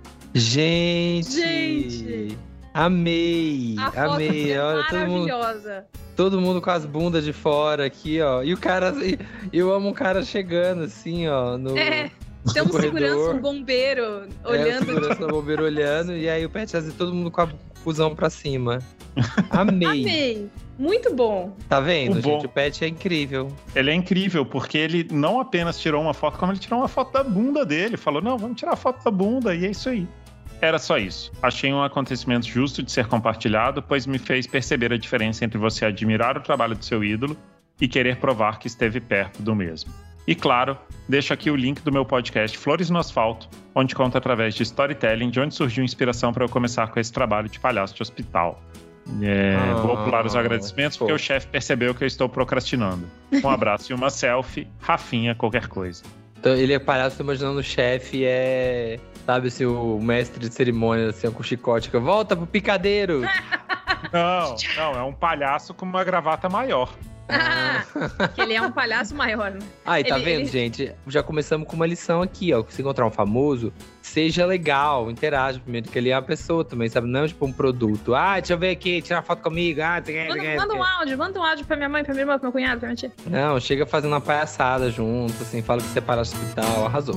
Gente! Amei! A foto Amei! é Olha, maravilhosa. todo mundo com as bundas de fora aqui, ó. E o cara, eu amo um cara chegando assim, ó, no Tem um corredor. segurança, um bombeiro O olhando. segurança do bombeiro olhando, e aí o Pet Shop, todo mundo com a fusão pra cima. Amei. Amei. Muito bom. Tá vendo, O bom- gente? O Pet é incrível. Ele é incrível, porque ele não apenas tirou uma foto, como ele tirou uma foto da bunda dele. Falou, não, vamos tirar a foto da bunda, e é isso aí. Era só isso. Achei um acontecimento justo de ser compartilhado, pois me fez perceber a diferença entre você admirar o trabalho do seu ídolo e querer provar que esteve perto do mesmo. E claro, deixo aqui o link do meu podcast Flores no Asfalto, onde conto através de storytelling de onde surgiu a inspiração para eu começar com esse trabalho de palhaço de hospital. Vou pular os agradecimentos porque o chefe percebeu que eu estou procrastinando. Um abraço e uma selfie, Rafinha, qualquer coisa. Então, ele é palhaço, tô imaginando o chefe sabe, assim, o mestre de cerimônia, assim, com chicote, que volta pro picadeiro. Não, é um palhaço com uma gravata maior. Que ele é um palhaço maior, né? Aí, tá vendo, gente? Já começamos com uma lição aqui, ó. Se encontrar um famoso, seja legal, interaja primeiro, que ele é uma pessoa também, sabe? Não tipo um produto. Deixa eu ver aqui, tirar foto comigo. Manda um áudio pra minha mãe, pra minha irmã, pro meu cunhado, pra minha tia. Não, chega fazendo uma palhaçada junto, assim, fala que você para no hospital, arrasou.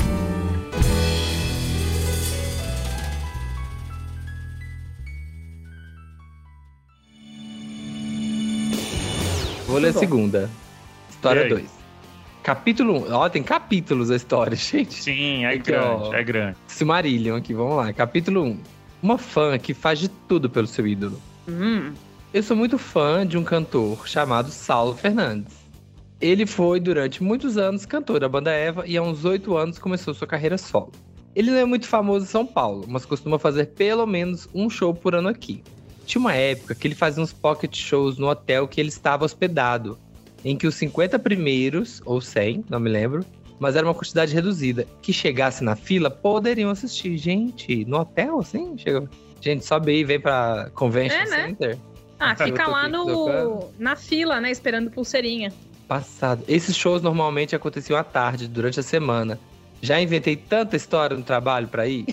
Vou ler a segunda. História 2. Capítulo 1. Ó, tem capítulos a história, gente. Sim, é aqui, grande, ó, é grande. Silmarillion aqui, vamos lá. Capítulo 1. Uma fã que faz de tudo pelo seu ídolo. Eu sou muito fã de um cantor chamado Saulo Fernandes. Ele foi, durante muitos anos, cantor da banda Eva e há uns 8 anos começou sua carreira solo. Ele não é muito famoso em São Paulo, mas costuma fazer pelo menos um show por ano aqui. Tinha uma época que ele fazia uns pocket shows no hotel que ele estava hospedado, em que os 50 primeiros, ou 100, não me lembro, mas era uma quantidade reduzida, que chegasse na fila, poderiam assistir. Gente, no hotel, assim? Chega... Gente, sobe aí, vem pra Convention Center. Fica lá na fila, né, esperando pulseirinha. Passado. Esses shows normalmente aconteciam à tarde, durante a semana. Já inventei tanta história no trabalho pra ir.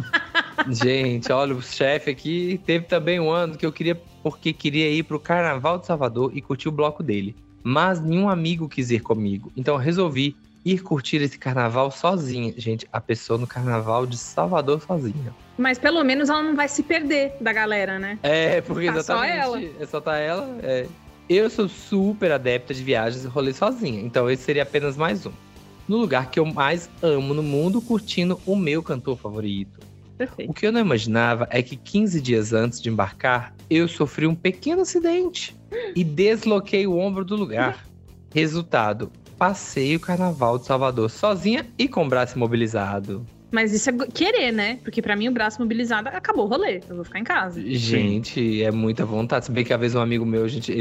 Gente, olha, o chefe aqui teve também um ano que eu queria ir pro Carnaval de Salvador e curtir o bloco dele. Mas nenhum amigo quis ir comigo. Então eu resolvi ir curtir esse carnaval sozinha. Gente, a pessoa no Carnaval de Salvador sozinha. Mas pelo menos ela não vai se perder da galera, né? Porque tá exatamente. Só ela. Só tá ela. Eu sou super adepta de viagens e rolê sozinha. Então esse seria apenas mais um. No lugar que eu mais amo no mundo, curtindo o meu cantor favorito. Perfeito. O que eu não imaginava é que 15 dias antes de embarcar, eu sofri um pequeno acidente e desloquei o ombro do lugar. Resultado, passei o Carnaval de Salvador sozinha e com o braço imobilizado. Mas isso é querer, né? Porque pra mim o braço mobilizado acabou o rolê. Eu vou ficar em casa. Gente, é muita vontade. Se bem que a vez um amigo meu, a gente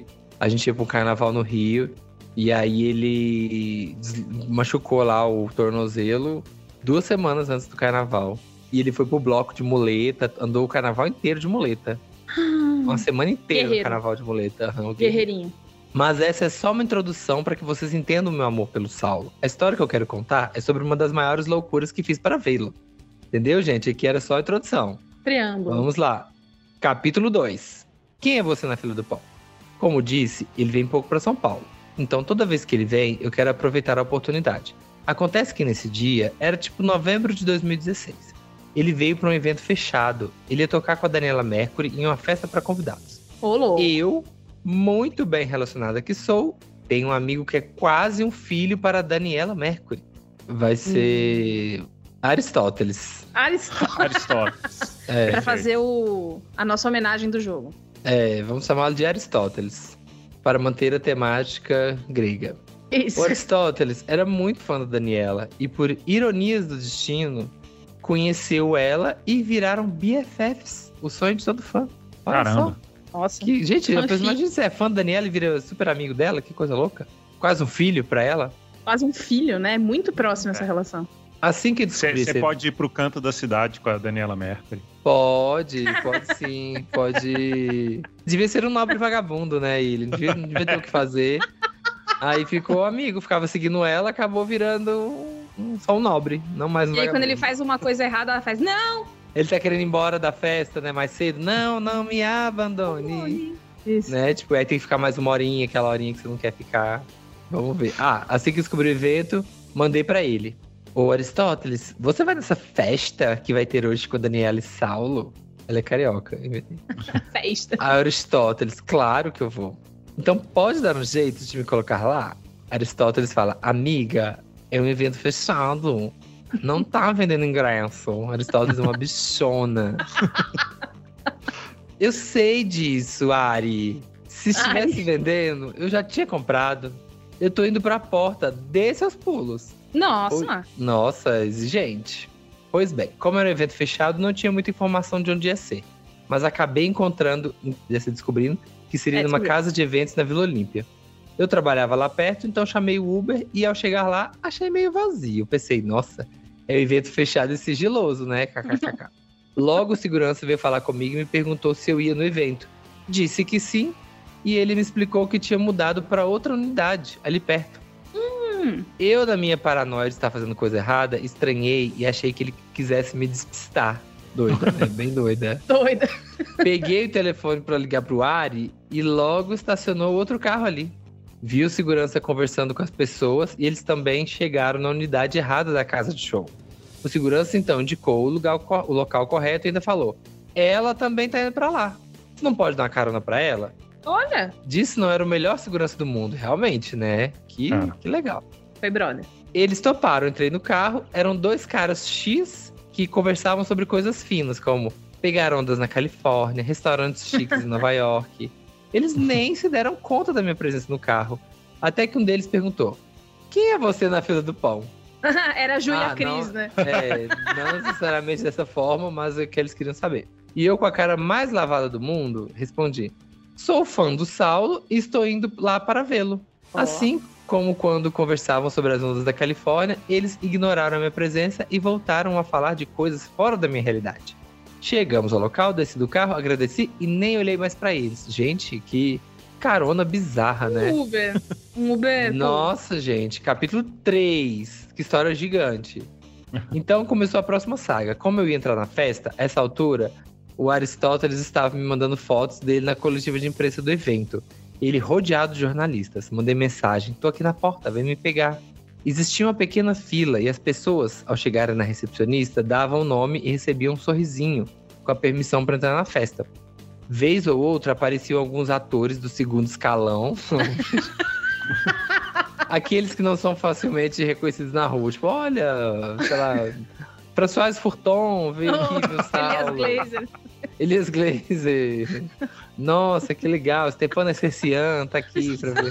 ia pro Carnaval no Rio e aí ele machucou lá o tornozelo 2 semanas antes do Carnaval. E ele foi pro bloco de muleta, andou o carnaval inteiro de muleta. Uma semana inteira no carnaval de muleta. Guerreirinho. Mas essa é só uma introdução para que vocês entendam o meu amor pelo Saulo. A história que eu quero contar é sobre uma das maiores loucuras que fiz para vê-lo. Entendeu, gente? Aqui era só a introdução. Triângulo. Vamos lá. Capítulo 2. Quem é você na fila do pão? Como disse, ele vem pouco para São Paulo. Então toda vez que ele vem, eu quero aproveitar a oportunidade. Acontece que nesse dia, era tipo novembro de 2016. Ele veio para um evento fechado. Ele ia tocar com a Daniela Mercury em uma festa para convidados. Olô. Eu, muito bem relacionada que sou, tenho um amigo que é quase um filho para a Daniela Mercury. Vai ser Aristóteles. Aristóteles. Para fazer a nossa homenagem do jogo. Vamos chamá-lo de Aristóteles, para manter a temática grega. Isso. O Aristóteles era muito fã da Daniela e, por ironias do destino, conheceu ela e viraram BFFs. O sonho de todo fã. Olha Caramba. Só. Nossa. Gente, imagina se é fã da Daniela e vira super amigo dela. Que coisa louca. Quase um filho pra ela. Quase um filho, né? Muito próximo essa relação. Assim que descobri... Você pode ir pro canto da cidade com a Daniela Mercury. Pode sim, pode... Devia ser um nobre vagabundo, né, ele? Não devia ter o que fazer. Aí ficou amigo, ficava seguindo ela, acabou virando só um nobre, não mais um E aí vagabundo. quando ele faz uma coisa errada, ela faz, não! Ele tá querendo ir embora da festa, né, mais cedo. Não me abandone. Isso. Né, tipo, aí tem que ficar mais uma horinha, aquela horinha que você não quer ficar. Vamos ver. Assim que descobri o evento, mandei pra ele. Ô, Aristóteles, você vai nessa festa que vai ter hoje com a Daniela e Saulo? Ela é carioca. Festa. Aristóteles, claro que eu vou. Então pode dar um jeito de me colocar lá? Aristóteles fala, amiga, é um evento fechado. Não tá vendendo ingresso. Aristóteles é uma bichona. Eu sei disso, Ari. Se estivesse vendendo, eu já tinha comprado. Eu tô indo pra porta, dê seus pulos. Nossa. Nossa, exigente. Pois bem, como era um evento fechado, não tinha muita informação de onde ia ser. Mas acabei encontrando, descobrindo, que seria numa casa de eventos na Vila Olímpia. Eu trabalhava lá perto, então chamei o Uber e ao chegar lá, achei meio vazio. Pensei, nossa, é um evento fechado e sigiloso, né? KKKK. Logo o segurança veio falar comigo e me perguntou se eu ia no evento. Disse que sim, e ele me explicou que tinha mudado para outra unidade, ali perto. Eu, na minha paranoia de estar fazendo coisa errada, estranhei e achei que ele quisesse me despistar. Doida, né? Bem doida. Doida. Peguei o telefone para ligar pro Ari e logo estacionou outro carro ali. Vi o segurança conversando com as pessoas e eles também chegaram na unidade errada da casa de show. O segurança, então, indicou o local correto e ainda falou: ela também tá indo pra lá. Você não pode dar uma carona pra ela? Olha. Disse não era o melhor segurança do mundo, realmente, né? Que legal. Foi brother. Eles toparam, entrei no carro. Eram dois caras X que conversavam sobre coisas finas, como pegar ondas na Califórnia, restaurantes chiques em Nova York. Eles nem se deram conta da minha presença no carro. Até que um deles perguntou: quem é você na fila do pão? Era a Júlia Cris, não, né? Não necessariamente dessa forma, mas é que eles queriam saber. E eu, com a cara mais lavada do mundo, respondi: sou fã do Saulo e estou indo lá para vê-lo. Assim como quando conversavam sobre as ondas da Califórnia, eles ignoraram a minha presença e voltaram a falar de coisas fora da minha realidade. Chegamos ao local, desci do carro, agradeci e nem olhei mais para eles. Gente, que carona bizarra, né? Um Uber. Nossa, gente, capítulo 3. Que história gigante. Então começou a próxima saga. Como eu ia entrar na festa, a essa altura, o Aristóteles estava me mandando fotos dele na coletiva de imprensa do evento. Ele rodeado de jornalistas. Mandei mensagem: tô aqui na porta, vem me pegar. Existia uma pequena fila e as pessoas, ao chegarem na recepcionista, davam o nome e recebiam um sorrisinho com a permissão para entrar na festa. Vez ou outra apareciam alguns atores do segundo escalão. Aqueles que não são facilmente reconhecidos na rua. Tipo, olha, sei lá, Françoise Furton veio aqui no Saulo. Elias Glazer. Nossa, que legal. Stefana Essercian tá aqui pra ver.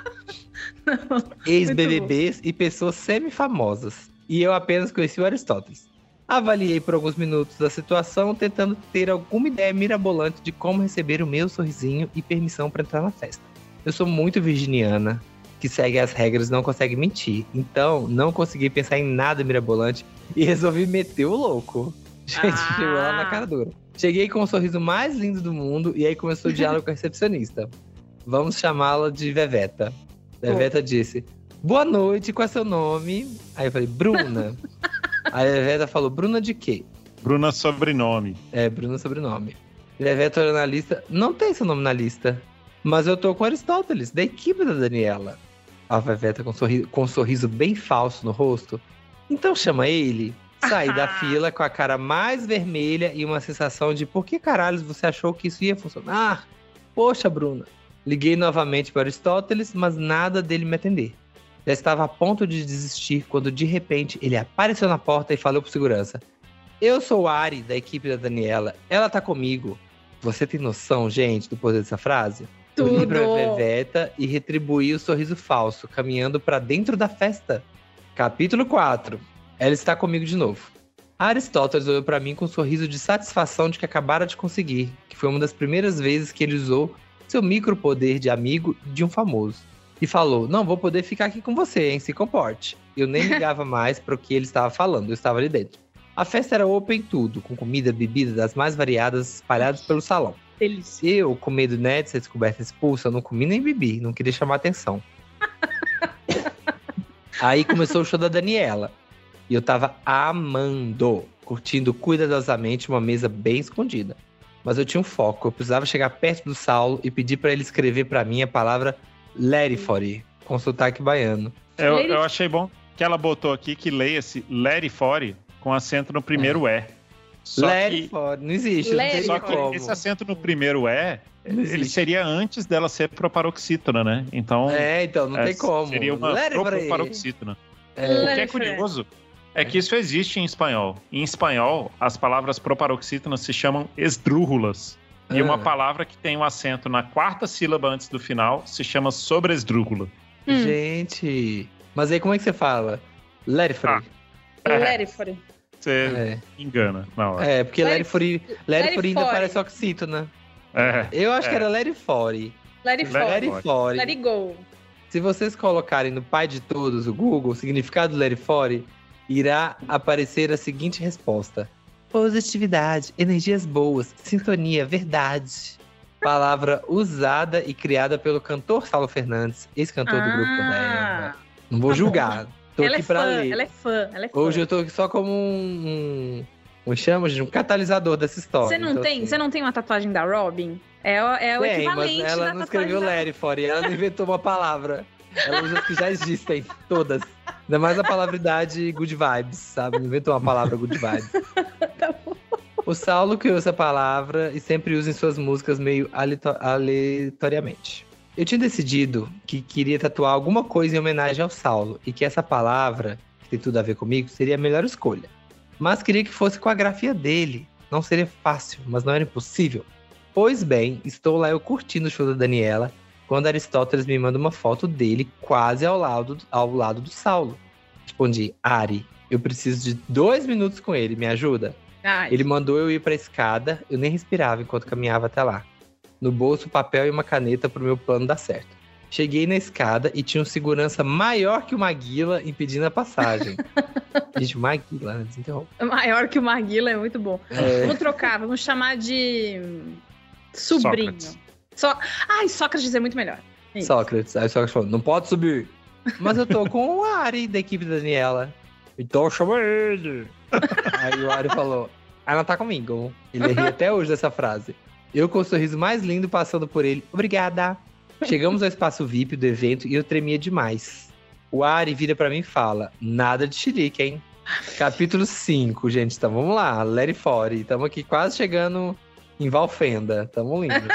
Ex-BBBs e pessoas semi-famosas. E eu apenas conheci o Aristóteles. Avaliei por alguns minutos a situação, tentando ter alguma ideia mirabolante de como receber o meu sorrisinho e permissão para entrar na festa. Eu sou muito virginiana, que segue as regras e não consegue mentir. Então, não consegui pensar em nada mirabolante e resolvi meter o louco. Gente, chegou lá na cara dura. Cheguei com o sorriso mais lindo do mundo e aí começou o diálogo com a recepcionista. Vamos chamá-la de Veveta. Veveta disse: boa noite, qual é seu nome? Aí eu falei: Bruna. Aí a Veveta falou: Bruna de quê? Bruna sobrenome. Bruna sobrenome. Veveta olhou na lista: não tem seu nome na lista. Mas eu tô com Aristóteles, da equipe da Daniela. A Veveta com um sorriso bem falso no rosto: então chama ele. Saí da fila com a cara mais vermelha e uma sensação de por que caralhos você achou que isso ia funcionar? Poxa, Bruna. Liguei novamente para Aristóteles, mas nada dele me atender. Já estava a ponto de desistir quando de repente ele apareceu na porta e falou pro segurança: eu sou o Ari, da equipe da Daniela. Ela tá comigo. Você tem noção, gente, do poder dessa frase? Tudo. Eu li pra Veveta e retribuí o sorriso falso, caminhando para dentro da festa. Capítulo 4. Ela está comigo de novo. Aristóteles olhou para mim com um sorriso de satisfação de que acabara de conseguir, que foi uma das primeiras vezes que ele usou seu micropoder de amigo de um famoso. E falou: não vou poder ficar aqui com você, hein? Se comporte. eu nem ligava mais para o que ele estava falando, eu estava ali dentro. A festa era open tudo, com comida, bebida das mais variadas espalhadas pelo salão. Delícia. Eu, com medo, né, de ser descoberta expulsa, não comi nem bebi, não queria chamar atenção. Aí começou o show da Daniela. E eu tava amando, curtindo cuidadosamente uma mesa bem escondida. Mas eu tinha um foco, eu precisava chegar perto do Saulo e pedir pra ele escrever pra mim a palavra Lerifore, com sotaque baiano. Eu achei bom que ela botou aqui que leia-se Lerifore com acento no primeiro E. Lerifore, não existe, não tem Só que como. esse acento no primeiro E, ele seria antes dela ser proparoxítona, né? Então, então não tem como. Seria uma proparoxítona. O que é curioso é que isso existe em espanhol. Em espanhol, as palavras proparoxítonas se chamam esdrújulas. E uma palavra que tem um acento na quarta sílaba antes do final se chama sobresdrújula. Gente, mas aí como é que você fala? Lerifore. Lerifore. Você engana na hora. Porque Lerifore ainda parece oxítona. Eu acho que era Lerifore. Lerifore. Let it go. Se vocês colocarem no pai de todos o Google, o significado do Lerifore, irá aparecer a seguinte resposta. Positividade, energias boas, sintonia, verdade. Palavra usada e criada pelo cantor Saulo Fernandes, ex-cantor do grupo da Eva. Não vou julgar, tô aqui pra ler. Ela é fã. Hoje eu tô aqui só como um catalisador dessa história. Você não tem uma tatuagem da Robin? É o equivalente mas ela não escreveu Lerifore, ela não inventou uma palavra. Ela usa as que já existem, todas. Ainda mais a palavridade good vibes, sabe? Não inventou uma palavra good vibes. Tá bom. O Saulo criou essa palavra e sempre usa em suas músicas meio aleatoriamente. Eu tinha decidido que queria tatuar alguma coisa em homenagem ao Saulo e que essa palavra, que tem tudo a ver comigo, seria a melhor escolha. Mas queria que fosse com a grafia dele. Não seria fácil, mas não era impossível. Pois bem, estou lá eu curtindo o show da Daniela, quando Aristóteles me manda uma foto dele quase ao lado do Saulo. Respondi, Ari, eu preciso de 2 minutos com ele, me ajuda? Ai. Ele mandou eu ir pra escada, eu nem respirava enquanto caminhava até lá. No bolso, papel e uma caneta pro meu plano dar certo. Cheguei na escada e tinha um segurança maior que o Maguila impedindo a passagem. Gente, Maguila, né? Desinterrompe. Maior que o Maguila é muito bom. Vamos trocar, vamos chamar de sobrinho. Sócrates é muito melhor. Isso. Sócrates. Aí o Sócrates falou, não pode subir. Mas eu tô com o Ari da equipe da Daniela. Então chama ele. Aí o Ari falou, ela tá comigo. Ele ri até hoje dessa frase. Eu com o sorriso mais lindo passando por ele. Obrigada. Chegamos ao espaço VIP do evento e eu tremia demais. O Ari vira pra mim e fala, nada de chilique, hein? Capítulo 5, gente. Então vamos lá, Lerifore. Estamos aqui quase chegando em Valfenda. Tamo lindo.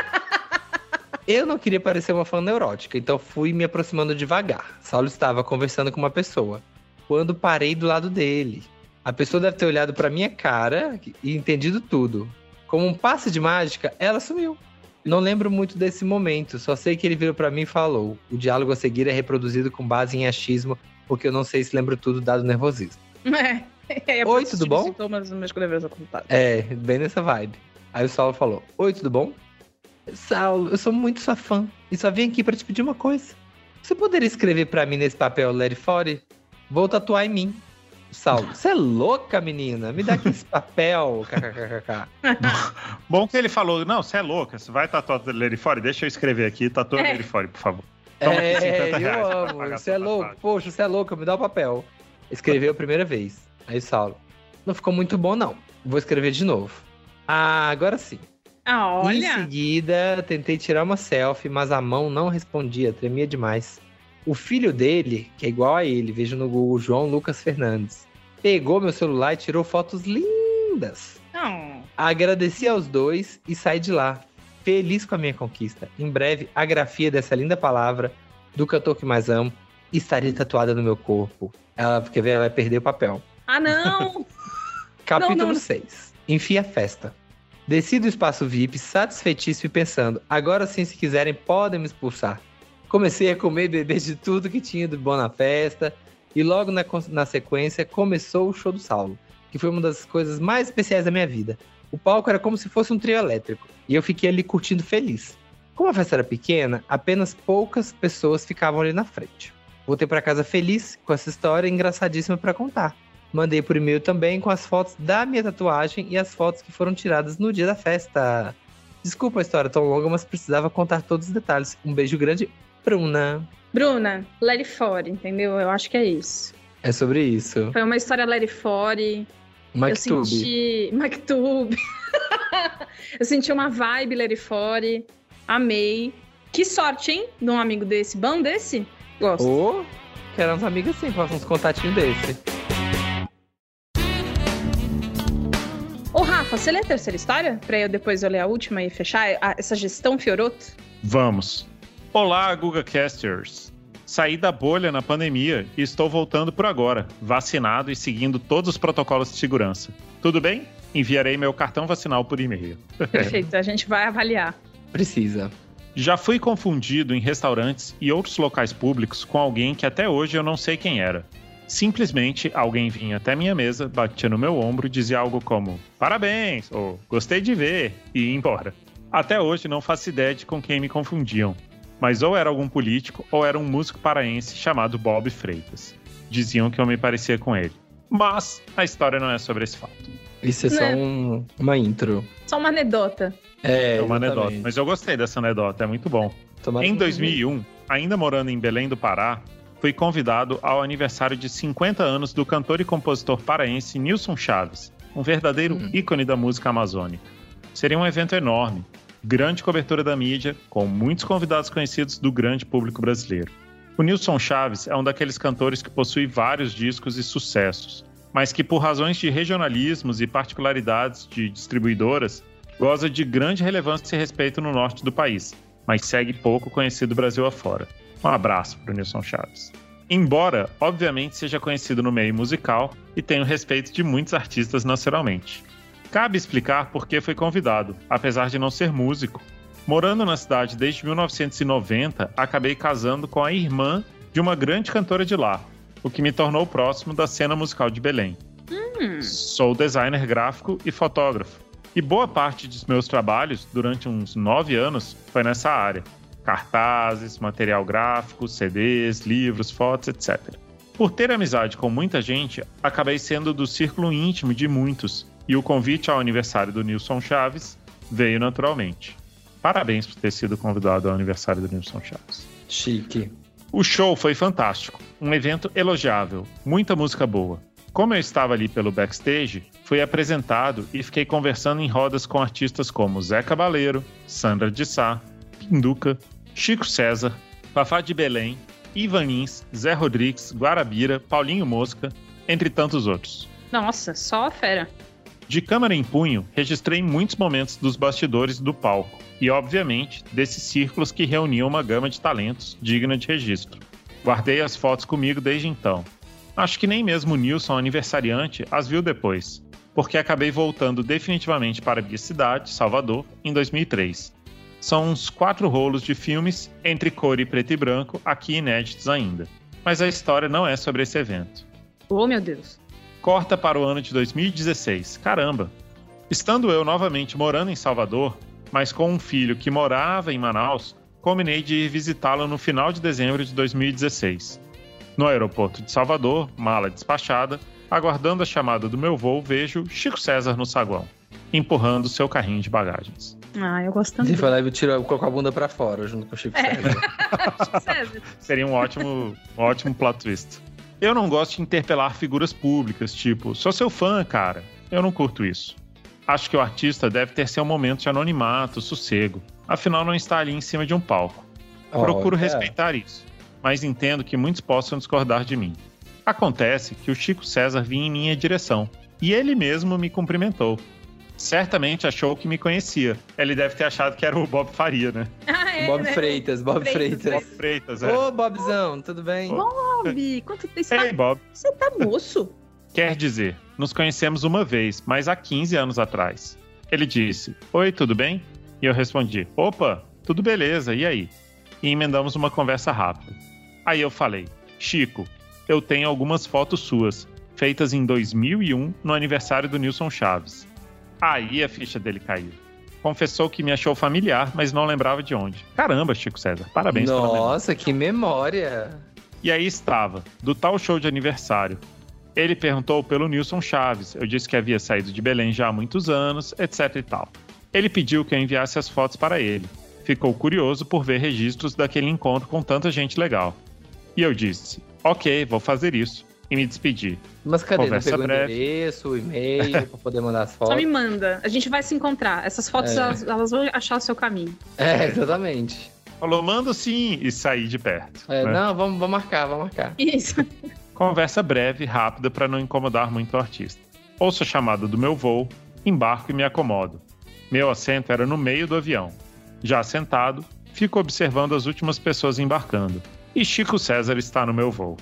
Eu não queria parecer uma fã neurótica, então fui me aproximando devagar. Saulo estava conversando com uma pessoa. Quando parei do lado dele, a pessoa deve ter olhado pra minha cara e entendido tudo. Como um passe de mágica, ela sumiu. Não lembro muito desse momento, só sei que ele virou pra mim e falou. O diálogo a seguir é reproduzido com base em achismo, porque eu não sei se lembro tudo dado nervosismo. Oi, tudo bom? Sintomas musculoesclerosa ocultada. Bem nessa vibe. Aí o Saulo falou, oi, tudo bom? Saulo, eu sou muito sua fã e só vim aqui pra te pedir uma coisa. Você poderia escrever pra mim nesse papel Lerifore? Vou tatuar em mim. Saulo, você é louca, menina? Me dá aqui esse papel. Bom que ele falou, não, você é louca, você vai tatuar Lerifore? Deixa eu escrever aqui, tatua Lerifore, por favor. Toma aqui R$50 eu amo. Você é louco? Poxa, você é louca, me dá o papel. Escreveu a primeira vez. Aí o Saulo, não ficou muito bom não. Vou escrever de novo. Agora sim. Olha. Em seguida, tentei tirar uma selfie, mas a mão não respondia, tremia demais. O filho dele, que é igual a ele, vejo no Google, João Lucas Fernandes, pegou meu celular e tirou fotos lindas. Agradeci aos dois e saí de lá, feliz com a minha conquista. Em breve, a grafia dessa linda palavra, do cantor que mais amo, estaria tatuada no meu corpo. Ela vai perder o papel. Não! Capítulo 6. Enfia a festa. Desci do espaço VIP, satisfeitíssimo e pensando, agora sim, se quiserem, podem me expulsar. Comecei a comer e beber de tudo que tinha de bom na festa, e logo na sequência começou o show do Saulo, que foi uma das coisas mais especiais da minha vida. O palco era como se fosse um trio elétrico, e eu fiquei ali curtindo feliz. Como a festa era pequena, apenas poucas pessoas ficavam ali na frente. Voltei pra casa feliz com essa história engraçadíssima pra contar. Mandei por e-mail também com as fotos da minha tatuagem e as fotos que foram tiradas no dia da festa. Desculpa a história tão longa, mas precisava contar todos os detalhes. Um beijo grande, Bruna. Bruna, let it for, entendeu? Eu acho que é isso. É sobre isso. Foi uma história let it for. Eu senti... Maktub. Eu senti uma vibe let it for. Amei. Que sorte, hein? De um amigo desse. Bom desse? Gosto. Ô, quero uns amigos assim, faça uns contatinhos desse. Ô, Rafa, você lê a terceira história? Pra eu depois ler a última e fechar essa gestão Fioroto? Vamos. Olá, GugaCasters. Saí da bolha na pandemia e estou voltando por agora, vacinado e seguindo todos os protocolos de segurança. Tudo bem? Enviarei meu cartão vacinal por e-mail. Perfeito, a gente vai avaliar. Precisa. Já fui confundido em restaurantes e outros locais públicos com alguém que até hoje eu não sei quem era. Simplesmente alguém vinha até minha mesa, batia no meu ombro e dizia algo como "Parabéns!" ou "Gostei de ver!" e ia embora. Até hoje não faço ideia de com quem me confundiam. Mas ou era algum político ou era um músico paraense chamado Bob Freitas. Diziam que eu me parecia com ele. Mas a história não é sobre esse fato. Isso é só uma intro. Só uma anedota. É uma anedota. Mas eu gostei dessa anedota, é muito bom. Em 2001, ainda morando em Belém do Pará, fui convidado ao aniversário de 50 anos do cantor e compositor paraense Nilson Chaves, um verdadeiro ícone da música amazônica. Seria um evento enorme, grande cobertura da mídia, com muitos convidados conhecidos do grande público brasileiro. O Nilson Chaves é um daqueles cantores que possui vários discos e sucessos, mas que por razões de regionalismos e particularidades de distribuidoras, goza de grande relevância e respeito no norte do país, mas segue pouco conhecido Brasil afora. Um abraço para o Nilson Chaves. Embora, obviamente, seja conhecido no meio musical e tenha o respeito de muitos artistas nacionalmente. Cabe explicar por que foi convidado, apesar de não ser músico. Morando na cidade desde 1990, acabei casando com a irmã de uma grande cantora de lá, o que me tornou próximo da cena musical de Belém. Sou designer gráfico e fotógrafo, e boa parte dos meus trabalhos, durante uns 9 anos, foi nessa área. Cartazes, material gráfico, CDs, livros, fotos, etc. Por ter amizade com muita gente, acabei sendo do círculo íntimo de muitos, e o convite ao aniversário do Nilson Chaves veio naturalmente. Parabéns por ter sido convidado ao aniversário do Nilson Chaves. Chique. O show foi fantástico, um evento elogiável, muita música boa. Como eu estava ali pelo backstage, fui apresentado e fiquei conversando em rodas com artistas como Zé Cabaleiro, Sandra de Sá, Pinduca, Chico César, Fafá de Belém, Ivanins, Zé Rodrigues, Guarabira, Paulinho Mosca, entre tantos outros. Nossa, só a fera. De câmera em punho, registrei muitos momentos dos bastidores do palco e, obviamente, desses círculos que reuniam uma gama de talentos digna de registro. Guardei as fotos comigo desde então. Acho que nem mesmo o Nilson, aniversariante, as viu depois, porque acabei voltando definitivamente para a minha cidade, Salvador, em 2003. São uns 4 rolos de filmes, entre cor e preto e branco, aqui inéditos ainda. Mas a história não é sobre esse evento. Oh, meu Deus. Corta para o ano de 2016. Caramba! Estando eu novamente morando em Salvador, mas com um filho que morava em Manaus, combinei de ir visitá-lo no final de dezembro de 2016. No aeroporto de Salvador, mala despachada, aguardando a chamada do meu voo, vejo Chico César no saguão, empurrando seu carrinho de bagagens. Ah, eu gosto tanto. Você foi lá e colocou a bunda pra fora, junto com o Chico César. Seria um ótimo plot twist. Eu não gosto de interpelar figuras públicas, tipo, sou seu fã, cara. Eu não curto isso. Acho que o artista deve ter seu momento de anonimato, sossego. Afinal, não está ali em cima de um palco. Procuro respeitar isso, mas entendo que muitos possam discordar de mim. Acontece que o Chico César vinha em minha direção, e ele mesmo me cumprimentou. Certamente achou que me conhecia. Ele deve ter achado que era o Bob Faria, né? Bob Freitas. Bob Freitas, é. Ô, Bobzão, tudo bem? Bob, quanto tempo Ei, Bob. Você tá moço? Quer dizer, nos conhecemos uma vez, mas há 15 anos atrás. Ele disse, oi, tudo bem? E eu respondi, opa, tudo beleza, e aí? E emendamos uma conversa rápida. Aí eu falei, Chico, eu tenho algumas fotos suas, feitas em 2001, no aniversário do Nilson Chaves. Aí a ficha dele caiu. Confessou que me achou familiar, mas não lembrava de onde. Caramba, Chico César, parabéns pela memória. Nossa, que memória! E aí estava, do tal show de aniversário. Ele perguntou pelo Nilson Chaves. Eu disse que havia saído de Belém já há muitos anos, etc e tal. Ele pediu que eu enviasse as fotos para ele. Ficou curioso por ver registros daquele encontro com tanta gente legal. E eu disse, ok, vou fazer isso. E me despedi. Mas cadê? Conversa Não pegou breve. o endereço, o e-mail, pra poder mandar as fotos? Só me manda. A gente vai se encontrar. Essas fotos, elas vão achar o seu caminho. Exatamente. Falou, mando sim, e saí de perto. Né? Não, vamos marcar. Isso. Conversa breve e rápida para não incomodar muito o artista. Ouço a chamada do meu voo, embarco e me acomodo. Meu assento era no meio do avião. Já sentado, fico observando as últimas pessoas embarcando. E Chico César está no meu voo.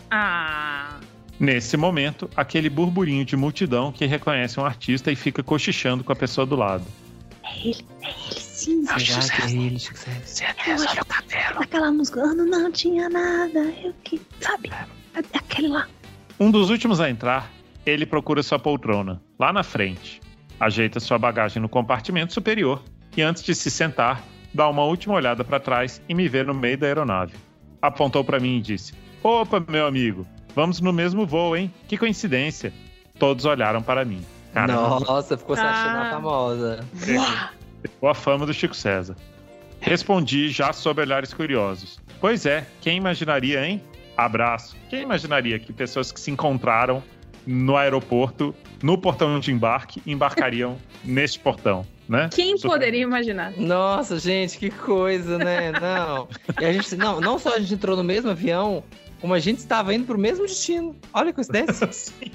Nesse momento, aquele burburinho de multidão que reconhece um artista e fica cochichando com a pessoa do lado. É ele sim. Será que é ele, Chico César? Certeza, olha o cabelo. Aquela música, não tinha nada, eu que, sabe? É aquele lá. Um dos últimos a entrar, ele procura sua poltrona, lá na frente. Ajeita sua bagagem no compartimento superior e antes de se sentar, dá uma última olhada para trás e me vê no meio da aeronave. Apontou para mim e disse, opa, meu amigo, vamos no mesmo voo, hein? Que coincidência. Todos olharam para mim. Caramba. Nossa, ficou se achando a famosa. Pegou a fama do Chico César. Respondi já sob olhares curiosos. Pois é, quem imaginaria, hein? Abraço. Quem imaginaria que pessoas que se encontraram no aeroporto, no portão de embarque, embarcariam neste portão, né? Quem poderia imaginar? Nossa, gente, que coisa, né? Não. E a gente, não só a gente entrou no mesmo avião, como a gente estava indo pro mesmo destino. Olha a coincidência.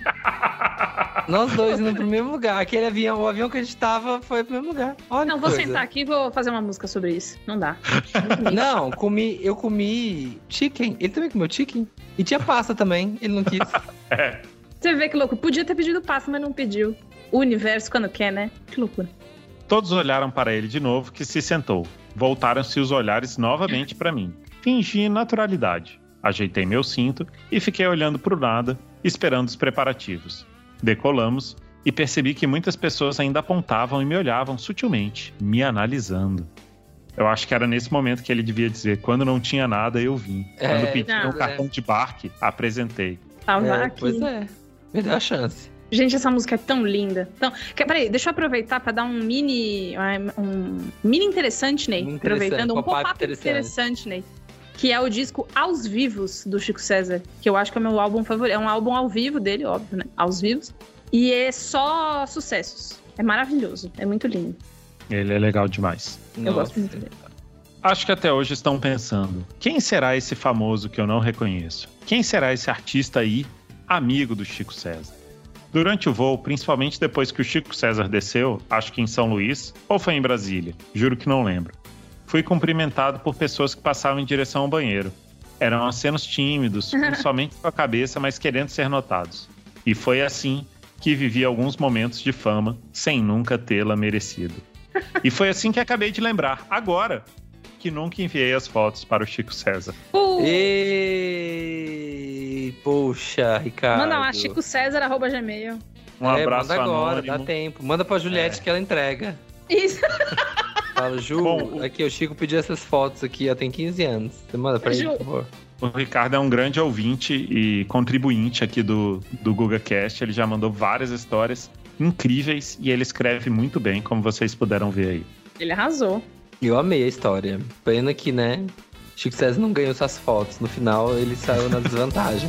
Nós dois indo pro mesmo lugar. Aquele avião, o avião que a gente tava foi pro mesmo lugar. Olha Não, que vou coisa. sentar aqui e vou fazer uma música sobre isso. Não dá. Não, eu comi chicken. Ele também comeu chicken. E tinha pasta também. Ele não quis. Você vê que louco. Podia ter pedido pasta, mas não pediu. O universo quando quer, né? Que loucura. Todos olharam para ele de novo, que se sentou. Voltaram-se os olhares novamente para mim. Fingi naturalidade. Ajeitei meu cinto e fiquei olhando pro nada, esperando os preparativos. Decolamos e percebi que muitas pessoas ainda apontavam e me olhavam sutilmente, me analisando. Eu acho que era nesse momento que ele devia dizer, quando não tinha nada, eu vim. Quando pediram um cartão de embarque, apresentei. Tava aqui. Pois é. Perdeu a chance. Gente, essa música é tão linda. Peraí, deixa eu aproveitar para dar um mini interessante, Ney. Aproveitando um pop-up interessante, Ney. Que é o disco Aos Vivos, do Chico César. Que eu acho que é o meu álbum favorito. É um álbum ao vivo dele, óbvio, né? Aos Vivos. E é só sucessos. É maravilhoso. É muito lindo. Ele é legal demais. Eu gosto muito dele. Acho que até hoje estão pensando, quem será esse famoso que eu não reconheço? Quem será esse artista aí, amigo do Chico César? Durante o voo, principalmente depois que o Chico César desceu, acho que em São Luís, ou foi em Brasília, juro que não lembro. Fui cumprimentado por pessoas que passavam em direção ao banheiro. Eram acenos tímidos, somente com a cabeça, mas querendo ser notados. E foi assim que vivi alguns momentos de fama, sem nunca tê-la merecido. E foi assim que acabei de lembrar, agora, que nunca enviei as fotos para o Chico César. Ei, poxa, Ricardo. Manda lá, chicocesar@gmail. Um abraço manda agora, anônimo. dá tempo. Manda pra Juliette que ela entrega. Isso. Fala, Ju, Bom, aqui, o Chico pediu essas fotos aqui, ó, tem 15 anos. Você manda pra ele, por favor. O Ricardo é um grande ouvinte e contribuinte aqui do GugaCast. Ele já mandou várias histórias incríveis e ele escreve muito bem, como vocês puderam ver aí. Ele arrasou. Eu amei a história. Pena que, né, Chico César não ganhou essas fotos. No final, ele saiu na desvantagem.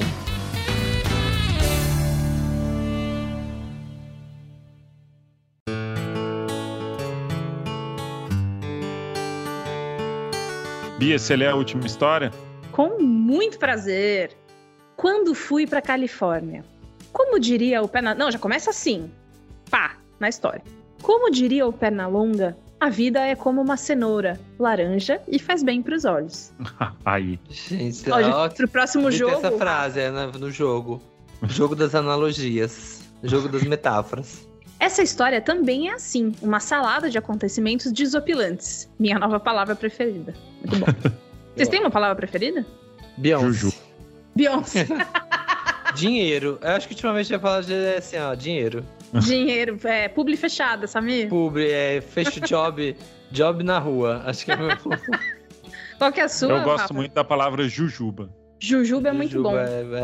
Bia, você lê a última história? Com muito prazer. Quando fui pra Califórnia. Como diria o Pernalonga... Não, já começa assim. Pá, na história. Como diria o Pernalonga, a vida é como uma cenoura, laranja e faz bem pros olhos. Aí. Gente, Ó, pro próximo tem jogo... essa frase no jogo. Jogo das analogias. Jogo das metáforas. Essa história também é assim, uma salada de acontecimentos desopilantes. Minha nova palavra preferida. Muito bom. Vocês têm uma palavra preferida? Beyoncé. Juju. Beyoncé. Dinheiro. Eu acho que ultimamente eu ia falar de assim, ó, dinheiro. Dinheiro. Publi fechada, Samir. Publi, fecho job na rua. Acho que é meu... Qual que é a sua, Eu gosto Rafa? muito da palavra jujuba. Jujuba é muito bom.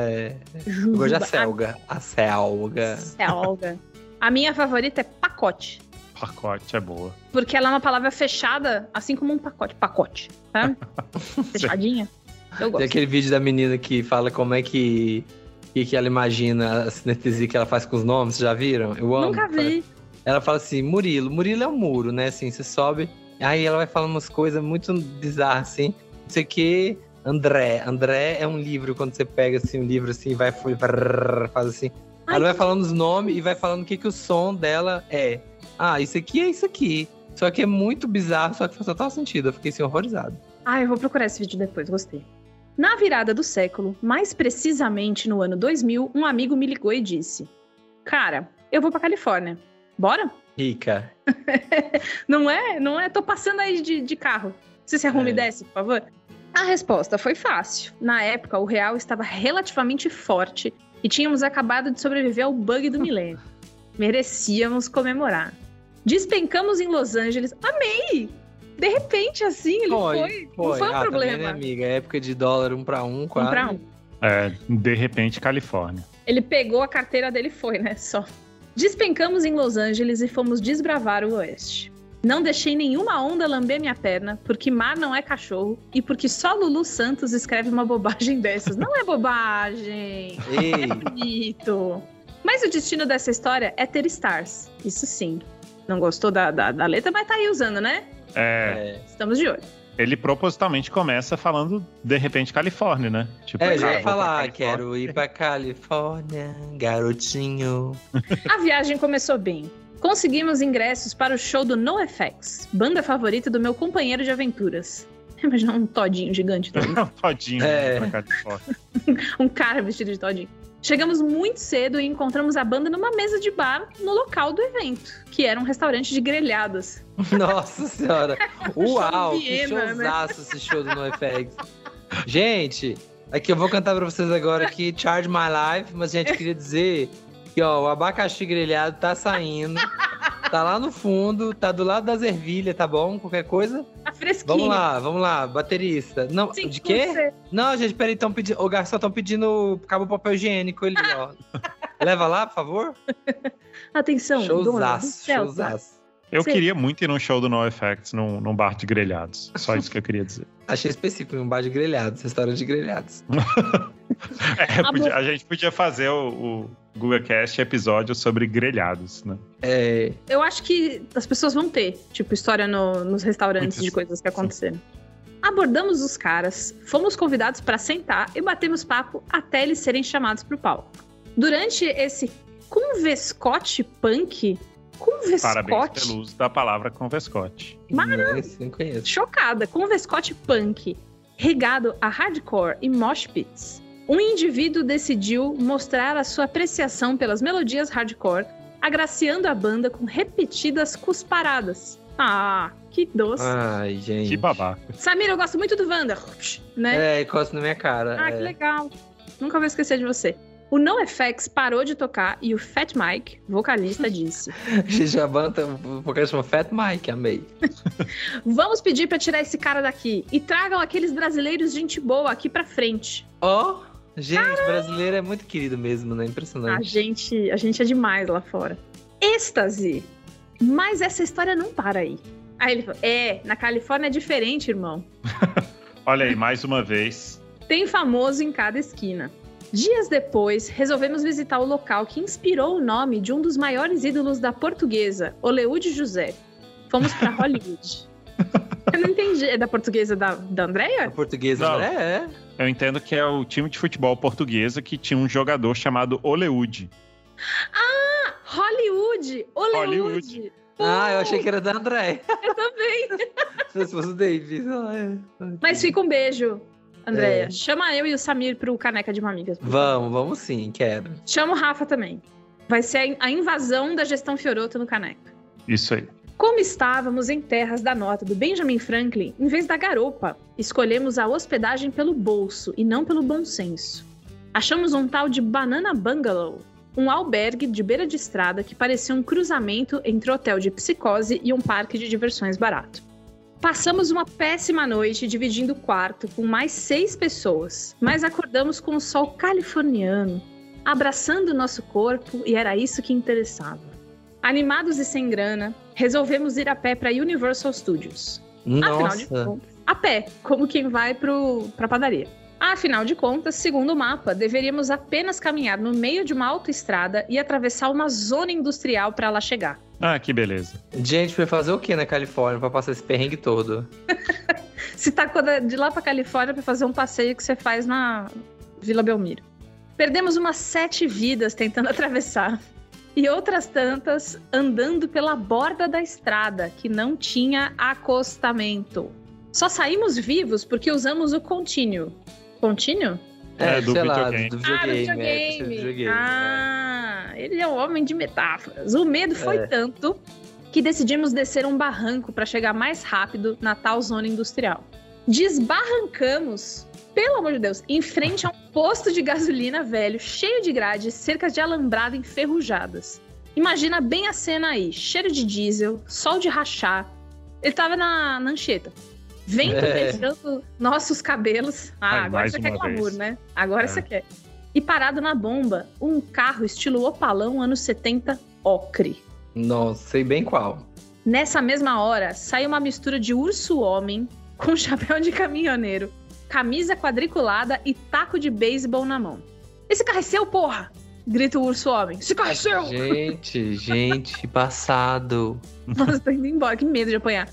Eu gosto da selga. A selga. Selga. A minha favorita é pacote. Pacote é boa. Porque ela é uma palavra fechada, assim como um pacote. Pacote, tá? Fechadinha. Eu gosto. Tem aquele vídeo da menina que fala como é que ela imagina a sinestesia que ela faz com os nomes. Vocês já viram? Eu amo. Nunca vi. Ela fala assim, Murilo. Murilo é um muro, né? Assim, você sobe. Aí ela vai falando umas coisas muito bizarras, assim. Não sei o que. André é um livro, quando você pega assim, um livro assim, vai faz assim. Ela vai falando os nomes e vai falando o que o som dela é. Ah, isso aqui é isso aqui. Só que é muito bizarro, só que faz total sentido. Eu fiquei assim, horrorizado. Eu vou procurar esse vídeo depois, gostei. Na virada do século, mais precisamente no ano 2000, um amigo me ligou e disse: cara, eu vou pra Califórnia. Bora? Rica. Não é? Tô passando aí de carro. Você se arruma e desce, por favor? A resposta foi fácil. Na época, o real estava relativamente forte e tínhamos acabado de sobreviver ao bug do milênio. Merecíamos comemorar. Despencamos em Los Angeles. Amei! De repente, assim, ele foi. Não foi um problema. Também, né, amiga? Época de dólar 1 para 1, quase. 1 para 1. De repente, Califórnia. Ele pegou a carteira dele e foi, né? Só. Despencamos em Los Angeles e fomos desbravar o oeste. Não deixei nenhuma onda lamber minha perna, porque mar não é cachorro e porque só Lulu Santos escreve uma bobagem dessas. Não é bobagem! Ei. É bonito! Mas o destino dessa história é ter stars. Isso sim. Não gostou da letra, mas tá aí usando, né? Estamos de olho. Ele propositalmente começa falando, de repente, Califórnia, né? Tipo, já ia falar, quero ir pra Califórnia, garotinho. A viagem começou bem. Conseguimos ingressos para o show do NoFX, banda favorita do meu companheiro de aventuras. Imagina um todinho gigante. Um todinho pra Califórnia. Um cara vestido de todinho. Chegamos muito cedo e encontramos a banda numa mesa de bar no local do evento, que era um restaurante de grelhadas. Nossa senhora! Uau! Que Viena, showzaço, né? Esse show do NoFX. Gente, aqui eu vou cantar pra vocês agora aqui, Charge My Life, mas, gente, eu queria dizer que, ó, o abacaxi grelhado tá saindo, tá lá no fundo, tá do lado das ervilhas, tá bom? Qualquer coisa? Tá fresquinho. Vamos lá, baterista. Não, Sim, de quê? você. Não, gente, peraí, o garçom estão pedindo cabo papel higiênico ali, ó. Leva lá, por favor. Atenção, Showzaço. Eu queria muito ir num show do NoFX, num bar de grelhados. Só isso que eu queria dizer. Achei específico, um bar de grelhados, restaurante de grelhados. A gente podia fazer o GugaCast episódio sobre grelhados, né? Eu acho que as pessoas vão ter, tipo, história nos restaurantes de coisas que aconteceram. Sim. Abordamos os caras, fomos convidados para sentar e batemos papo até eles serem chamados pro palco. Durante esse convescote punk... Parabéns pelo uso da palavra convescote. Maravilha! Chocada, convescote punk, regado a hardcore e mosh pits. Um indivíduo decidiu mostrar a sua apreciação pelas melodias hardcore, agraciando a banda com repetidas cusparadas. Ah, que doce. Ai, gente. Que babaca. Samir, eu gosto muito do Wanda, né? Encosta na minha cara. Que legal. Nunca vou esquecer de você. O NoFX parou de tocar e o Fat Mike, vocalista, disse: Gente, a banda, o vocalista chama Fat Mike, amei. Vamos pedir pra tirar esse cara daqui e tragam aqueles brasileiros gente boa aqui pra frente. Gente, brasileiro é muito querido mesmo, né? Impressionante. A gente é demais lá fora. Êxtase! Mas essa história não para aí. Aí ele falou: na Califórnia é diferente, irmão. Olha aí, mais uma vez. Tem famoso em cada esquina. Dias depois, resolvemos visitar o local que inspirou o nome de um dos maiores ídolos da portuguesa, Oleúde José. Fomos pra Hollywood. Eu não entendi. É da portuguesa da Andréia? A portuguesa da Andréia, Eu entendo que é o time de futebol portuguesa que tinha um jogador chamado Oleúde. Ah, Hollywood! Oleúde! Eu achei que era da Andréia. Eu também. Se fosse o Davis. Mas fica um beijo, Andréia. Chama eu e o Samir pro Caneca de Mamigas. Vamos sim, quero. Chama o Rafa também. Vai ser a invasão da gestão Fiorotto no Caneca. Isso aí. Como estávamos em terras da nota do Benjamin Franklin, em vez da garopa, escolhemos a hospedagem pelo bolso e não pelo bom senso. Achamos um tal de Banana Bungalow, um albergue de beira de estrada que parecia um cruzamento entre hotel de psicose e um parque de diversões barato. Passamos uma péssima noite dividindo o quarto com mais 6 pessoas, mas acordamos com o sol californiano abraçando o nosso corpo e era isso que interessava. Animados e sem grana, resolvemos ir a pé para Universal Studios. Afinal de contas, a pé, como quem vai pra padaria. Afinal de contas, segundo o mapa, deveríamos apenas caminhar no meio de uma autoestrada e atravessar uma zona industrial para lá chegar. Ah, que beleza. Gente, foi fazer o que na Califórnia pra passar esse perrengue todo? Se tacou de lá pra Califórnia pra fazer um passeio que você faz na Vila Belmiro. Perdemos umas 7 vidas tentando atravessar. E outras tantas andando pela borda da estrada, que não tinha acostamento. Só saímos vivos porque usamos o Continue. Continue? Do videogame. Do videogame. Ele é um homem de metáforas. O medo foi tanto que decidimos descer um barranco para chegar mais rápido na tal zona industrial. Desbarrancamos, pelo amor de Deus, em frente a um posto de gasolina velho, cheio de grades, cercas de alambrado enferrujadas. Imagina bem a cena aí, cheiro de diesel, sol de rachar. Ele tava na Anchieta. Vento beijando nossos cabelos. Agora você quer glamour, né? Agora você quer. E parado na bomba, um carro estilo Opalão, anos 70, ocre. Nossa, sei bem qual. Nessa mesma hora, sai uma mistura de urso-homem com chapéu de caminhoneiro, camisa quadriculada e taco de beisebol na mão. Esse carro é seu, porra! Grita o urso-homem. Esse carro é seu! Gente, passado. Nossa, tô indo embora, que medo de apanhar.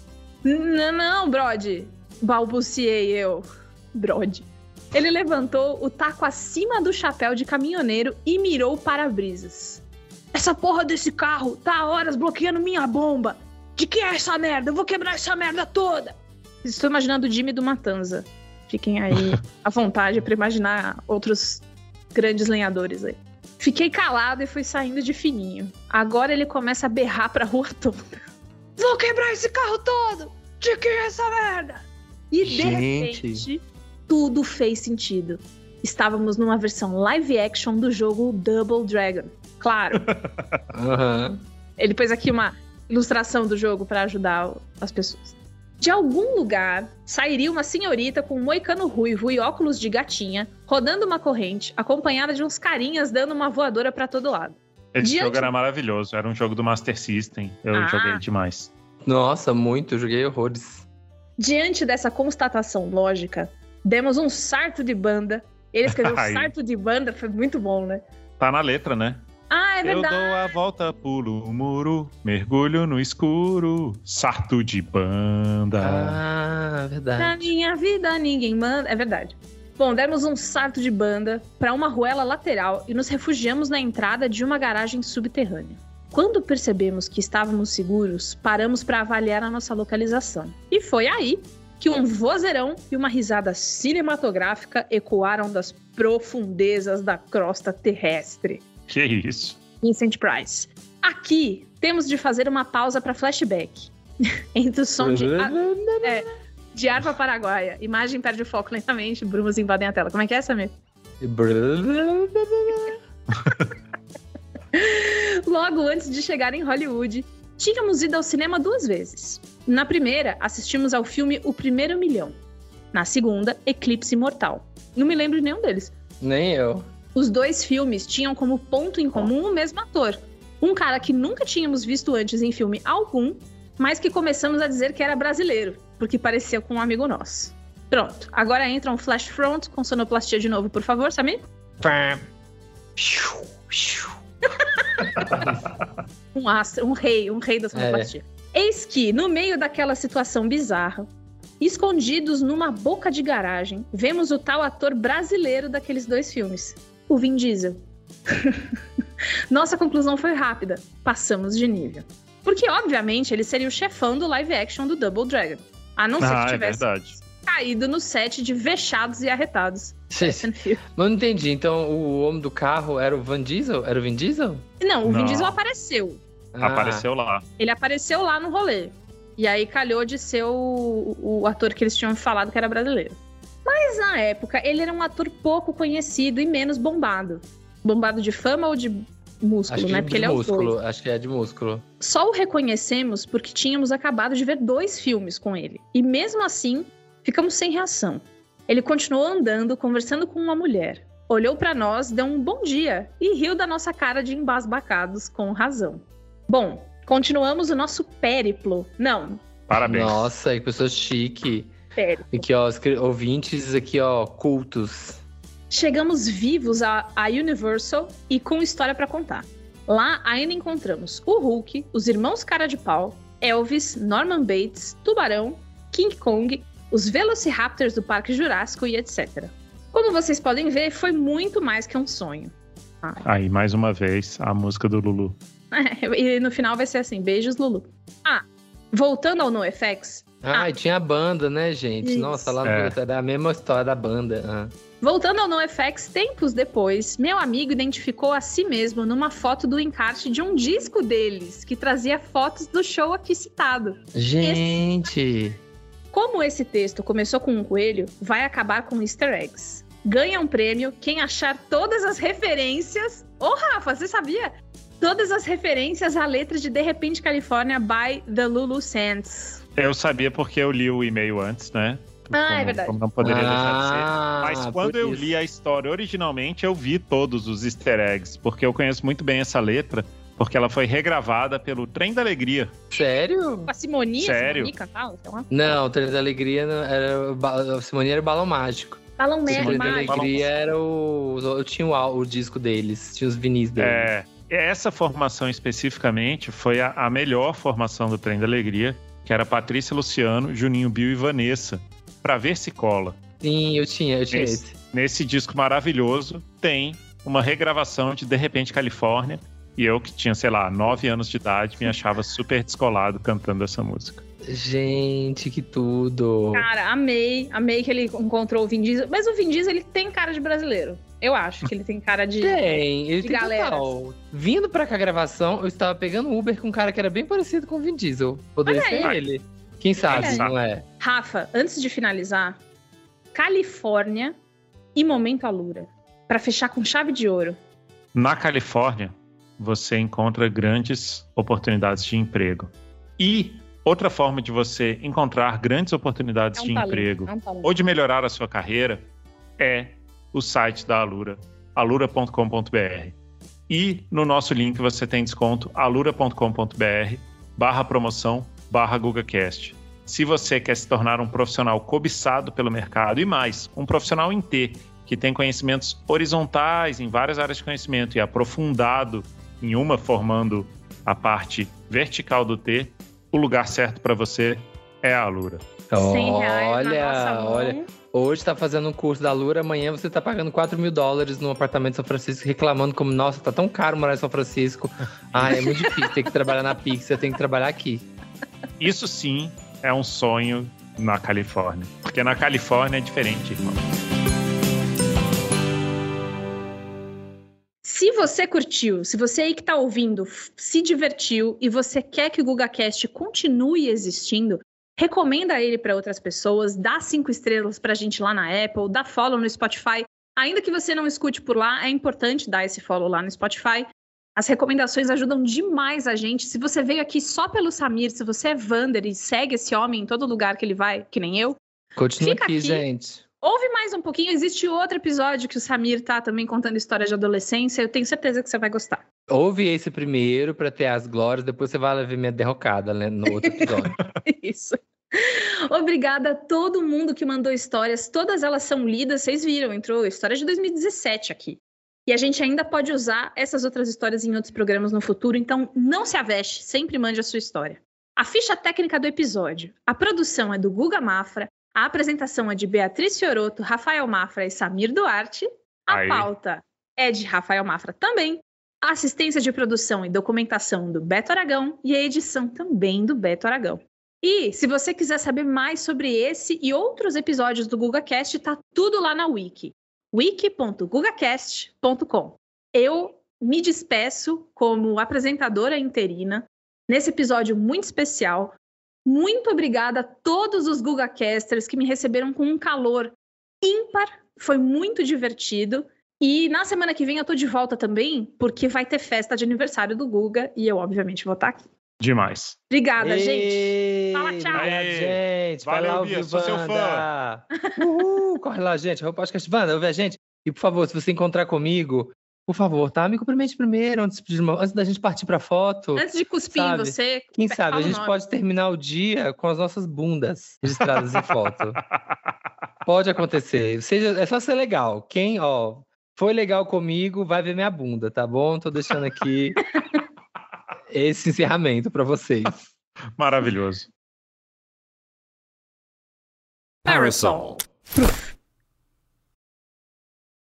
Não, Brody. Balbuciei eu. Brody. Ele levantou o taco acima do chapéu de caminhoneiro e mirou o para-brisas. Essa porra desse carro tá há horas bloqueando minha bomba. De que é essa merda? Eu vou quebrar essa merda toda. Estou imaginando o Jimmy do Matanza. Fiquem aí à vontade para imaginar outros grandes lenhadores aí. Fiquei calado e fui saindo de fininho. Agora ele começa a berrar pra rua toda. Vou quebrar esse carro todo! De que é essa merda? E de repente, tudo fez sentido. Estávamos numa versão live action do jogo Double Dragon. Claro. Ele pôs aqui uma ilustração do jogo para ajudar as pessoas. De algum lugar, sairia uma senhorita com um moicano ruivo e óculos de gatinha, rodando uma corrente, acompanhada de uns carinhas dando uma voadora pra todo lado. Esse jogo era maravilhoso, era um jogo do Master System, eu joguei demais. Nossa, muito, eu joguei horrores. Diante dessa constatação lógica, demos um sarto de banda. Ele escreveu sarto de banda, foi muito bom, né? Tá na letra, né? Ah, é verdade. Eu dou a volta, pulo o muro, mergulho no escuro, sarto de banda. Ah, verdade. Na minha vida ninguém manda. É verdade. Bom, demos um sarto de banda para uma ruela lateral e nos refugiamos na entrada de uma garagem subterrânea. Quando percebemos que estávamos seguros, paramos para avaliar a nossa localização. E foi aí que um vozeirão e uma risada cinematográfica ecoaram das profundezas da crosta terrestre. Que isso? Vincent Price. Aqui, temos de fazer uma pausa para flashback. Entre o som de harpa paraguaia. Imagem perde o foco lentamente, brumos invadem a tela. Como é que é, Samir? Logo antes de chegar em Hollywood, tínhamos ido ao cinema 2 vezes. Na primeira, assistimos ao filme O Primeiro Milhão. Na segunda, Eclipse Mortal. Não me lembro de nenhum deles. Nem eu. Os 2 filmes tinham como ponto em comum o mesmo ator. Um cara que nunca tínhamos visto antes em filme algum, mas que começamos a dizer que era brasileiro, porque parecia com um amigo nosso. Pronto, agora entra um flash front com sonoplastia de novo, por favor, Samir. Um astro, um rei da sonoplastia. Eis que, no meio daquela situação bizarra, escondidos numa boca de garagem, vemos o tal ator brasileiro daqueles 2 filmes, o Vin Diesel. Nossa conclusão foi rápida, passamos de nível. Porque, obviamente, ele seria o chefão do live action do Double Dragon. A não ser que tivesse caído no set de vexados e arretados. Mas não entendi, então o homem do carro era o Vin Diesel? Era o Vin Diesel? Não, o Vin Diesel apareceu. Apareceu lá. Ele apareceu lá no rolê. E aí calhou de ser o ator que eles tinham falado que era brasileiro. Mas na época, ele era um ator pouco conhecido e menos bombado. Bombado de fama ou de músculo, Acho né? que Porque de ele é os músculo, dois. acho que é de músculo. Só o reconhecemos porque tínhamos acabado de ver 2 filmes com ele. E mesmo assim, ficamos sem reação. Ele continuou andando, conversando com uma mulher. Olhou pra nós, deu um bom dia e riu da nossa cara de embasbacados, com razão. Bom, continuamos o nosso périplo. Não, Parabéns. Nossa, que pessoa chique. périplo. Aqui, ó, ouvintes aqui, ó, cultos. Chegamos vivos à Universal e com história pra contar. Lá ainda encontramos o Hulk, os irmãos Cara de Pau, Elvis, Norman Bates, Tubarão, King Kong, os Velociraptors do Parque Jurássico e etc. Como vocês podem ver, foi muito mais que um sonho. Aí, mais uma vez, a música do Lulu. E no final vai ser assim, beijos, Lulu. Voltando ao NoFX. E tinha a banda, né, gente? Isso. Nossa, lá É. era a mesma história da banda. Voltando ao NoFX, tempos depois, meu amigo identificou a si mesmo numa foto do encarte de um disco deles, que trazia fotos do show aqui citado. Gente! Como esse texto começou com um coelho, vai acabar com easter eggs. Ganha um prêmio quem achar todas as referências... Ô, Rafa, você sabia? Todas as referências à letra de Repente Califórnia by The Lulu Sands. Eu sabia porque eu li o e-mail antes, né? É verdade. Como não poderia deixar de ser. Mas quando por eu isso. li a história originalmente, eu vi todos os easter eggs, porque eu conheço muito bem essa letra, porque ela foi regravada pelo Trem da Alegria. Sério? Com a Simonia, Sério? Simonica e tal, sei lá. Não, o Trem da Alegria a Simonia era o Balão Mágico. Balão O Trem da Mágico. Alegria era eu tinha o disco deles, tinha os vinis deles. Essa formação especificamente foi a melhor formação do Trem da Alegria, que era Patrícia Luciano, Juninho Bill e Vanessa, pra ver se cola. Sim, eu tinha esse. Nesse disco maravilhoso tem uma regravação de Repente Califórnia, e eu que tinha, sei lá, 9 anos de idade, me achava super descolado cantando essa música. Gente, que tudo. Cara, amei que ele encontrou o Vin Diesel. Mas o Vin Diesel, ele tem cara de brasileiro. Eu acho que ele tem cara de... Ele de tem galera. total. Vindo pra cá a gravação, eu estava pegando Uber com um cara que era bem parecido com o Vin Diesel. Poderia Olha ser aí. ele. Quem sabe, Olha aí. não é? Rafa, antes de finalizar, Califórnia e Momento Alura. Pra fechar com chave de ouro. Na Califórnia, você encontra grandes oportunidades de emprego. E outra forma de você encontrar grandes oportunidades de emprego ou de melhorar a sua carreira é o site da Alura, alura.com.br. E no nosso link você tem desconto alura.com.br/promoção/GugaCast. Se você quer se tornar um profissional cobiçado pelo mercado e mais, um profissional em T, que tem conhecimentos horizontais em várias áreas de conhecimento e aprofundado em uma, formando a parte vertical do T, o lugar certo para você é a Alura. R$100 na nossa mão. Olha. Hoje tá fazendo um curso da Alura, amanhã você tá pagando $4 mil num apartamento em São Francisco, reclamando como, nossa, tá tão caro morar em São Francisco. É muito difícil, tem que trabalhar na Pixar, tem que trabalhar aqui. Isso sim é um sonho na Califórnia, porque na Califórnia é diferente, irmão. Se você curtiu, se você aí que tá ouvindo se divertiu e você quer que o GugaCast continue existindo, recomenda ele para outras pessoas, dá 5 estrelas pra gente lá na Apple, dá follow no Spotify. Ainda que você não escute por lá, é importante dar esse follow lá no Spotify. As recomendações ajudam demais a gente. Se você veio aqui só pelo Samir, se você é Wander e segue esse homem em todo lugar que ele vai, que nem eu, Continua fica aqui, aqui. gente. Ouve mais um pouquinho, existe outro episódio que o Samir tá também contando histórias de adolescência, eu tenho certeza que você vai gostar. Ouve esse primeiro pra ter as glórias, depois você vai ver minha derrocada, né, no outro episódio. Isso. Obrigada a todo mundo que mandou histórias, todas elas são lidas, vocês viram, entrou história de 2017 aqui. E a gente ainda pode usar essas outras histórias em outros programas no futuro, então não se aveste, sempre mande a sua história. A ficha técnica do episódio, a produção é do Guga Mafra, a apresentação é de Beatriz Fiorotto, Rafael Mafra e Samir Duarte. A pauta é de Rafael Mafra também. A assistência de produção e documentação do Beto Aragão e a edição também do Beto Aragão. E se você quiser saber mais sobre esse e outros episódios do GugaCast, tá tudo lá na Wiki. wiki.gugacast.com. Eu me despeço como apresentadora interina nesse episódio muito especial. Muito obrigada a todos os GugaCasters que me receberam com um calor ímpar. Foi muito divertido. E na semana que vem eu tô de volta também, porque vai ter festa de aniversário do Guga e eu, obviamente, vou estar aqui. Demais. Obrigada, gente. Fala tchau. Gente. Valeu, vai lá Bia, ouvir sou seu Wanda. Uhul, corre lá, gente. O podcast Wanda, ouve a gente. E, por favor, se você encontrar comigo, por favor, tá? Me cumprimente primeiro, antes da gente partir pra foto. Antes de cuspir em você, Quem sabe fala a gente pode terminar o dia com as nossas bundas registradas em foto. Pode acontecer. É só ser legal. Quem, foi legal comigo, vai ver minha bunda, tá bom? Tô deixando aqui esse encerramento pra vocês. Maravilhoso. Parasol.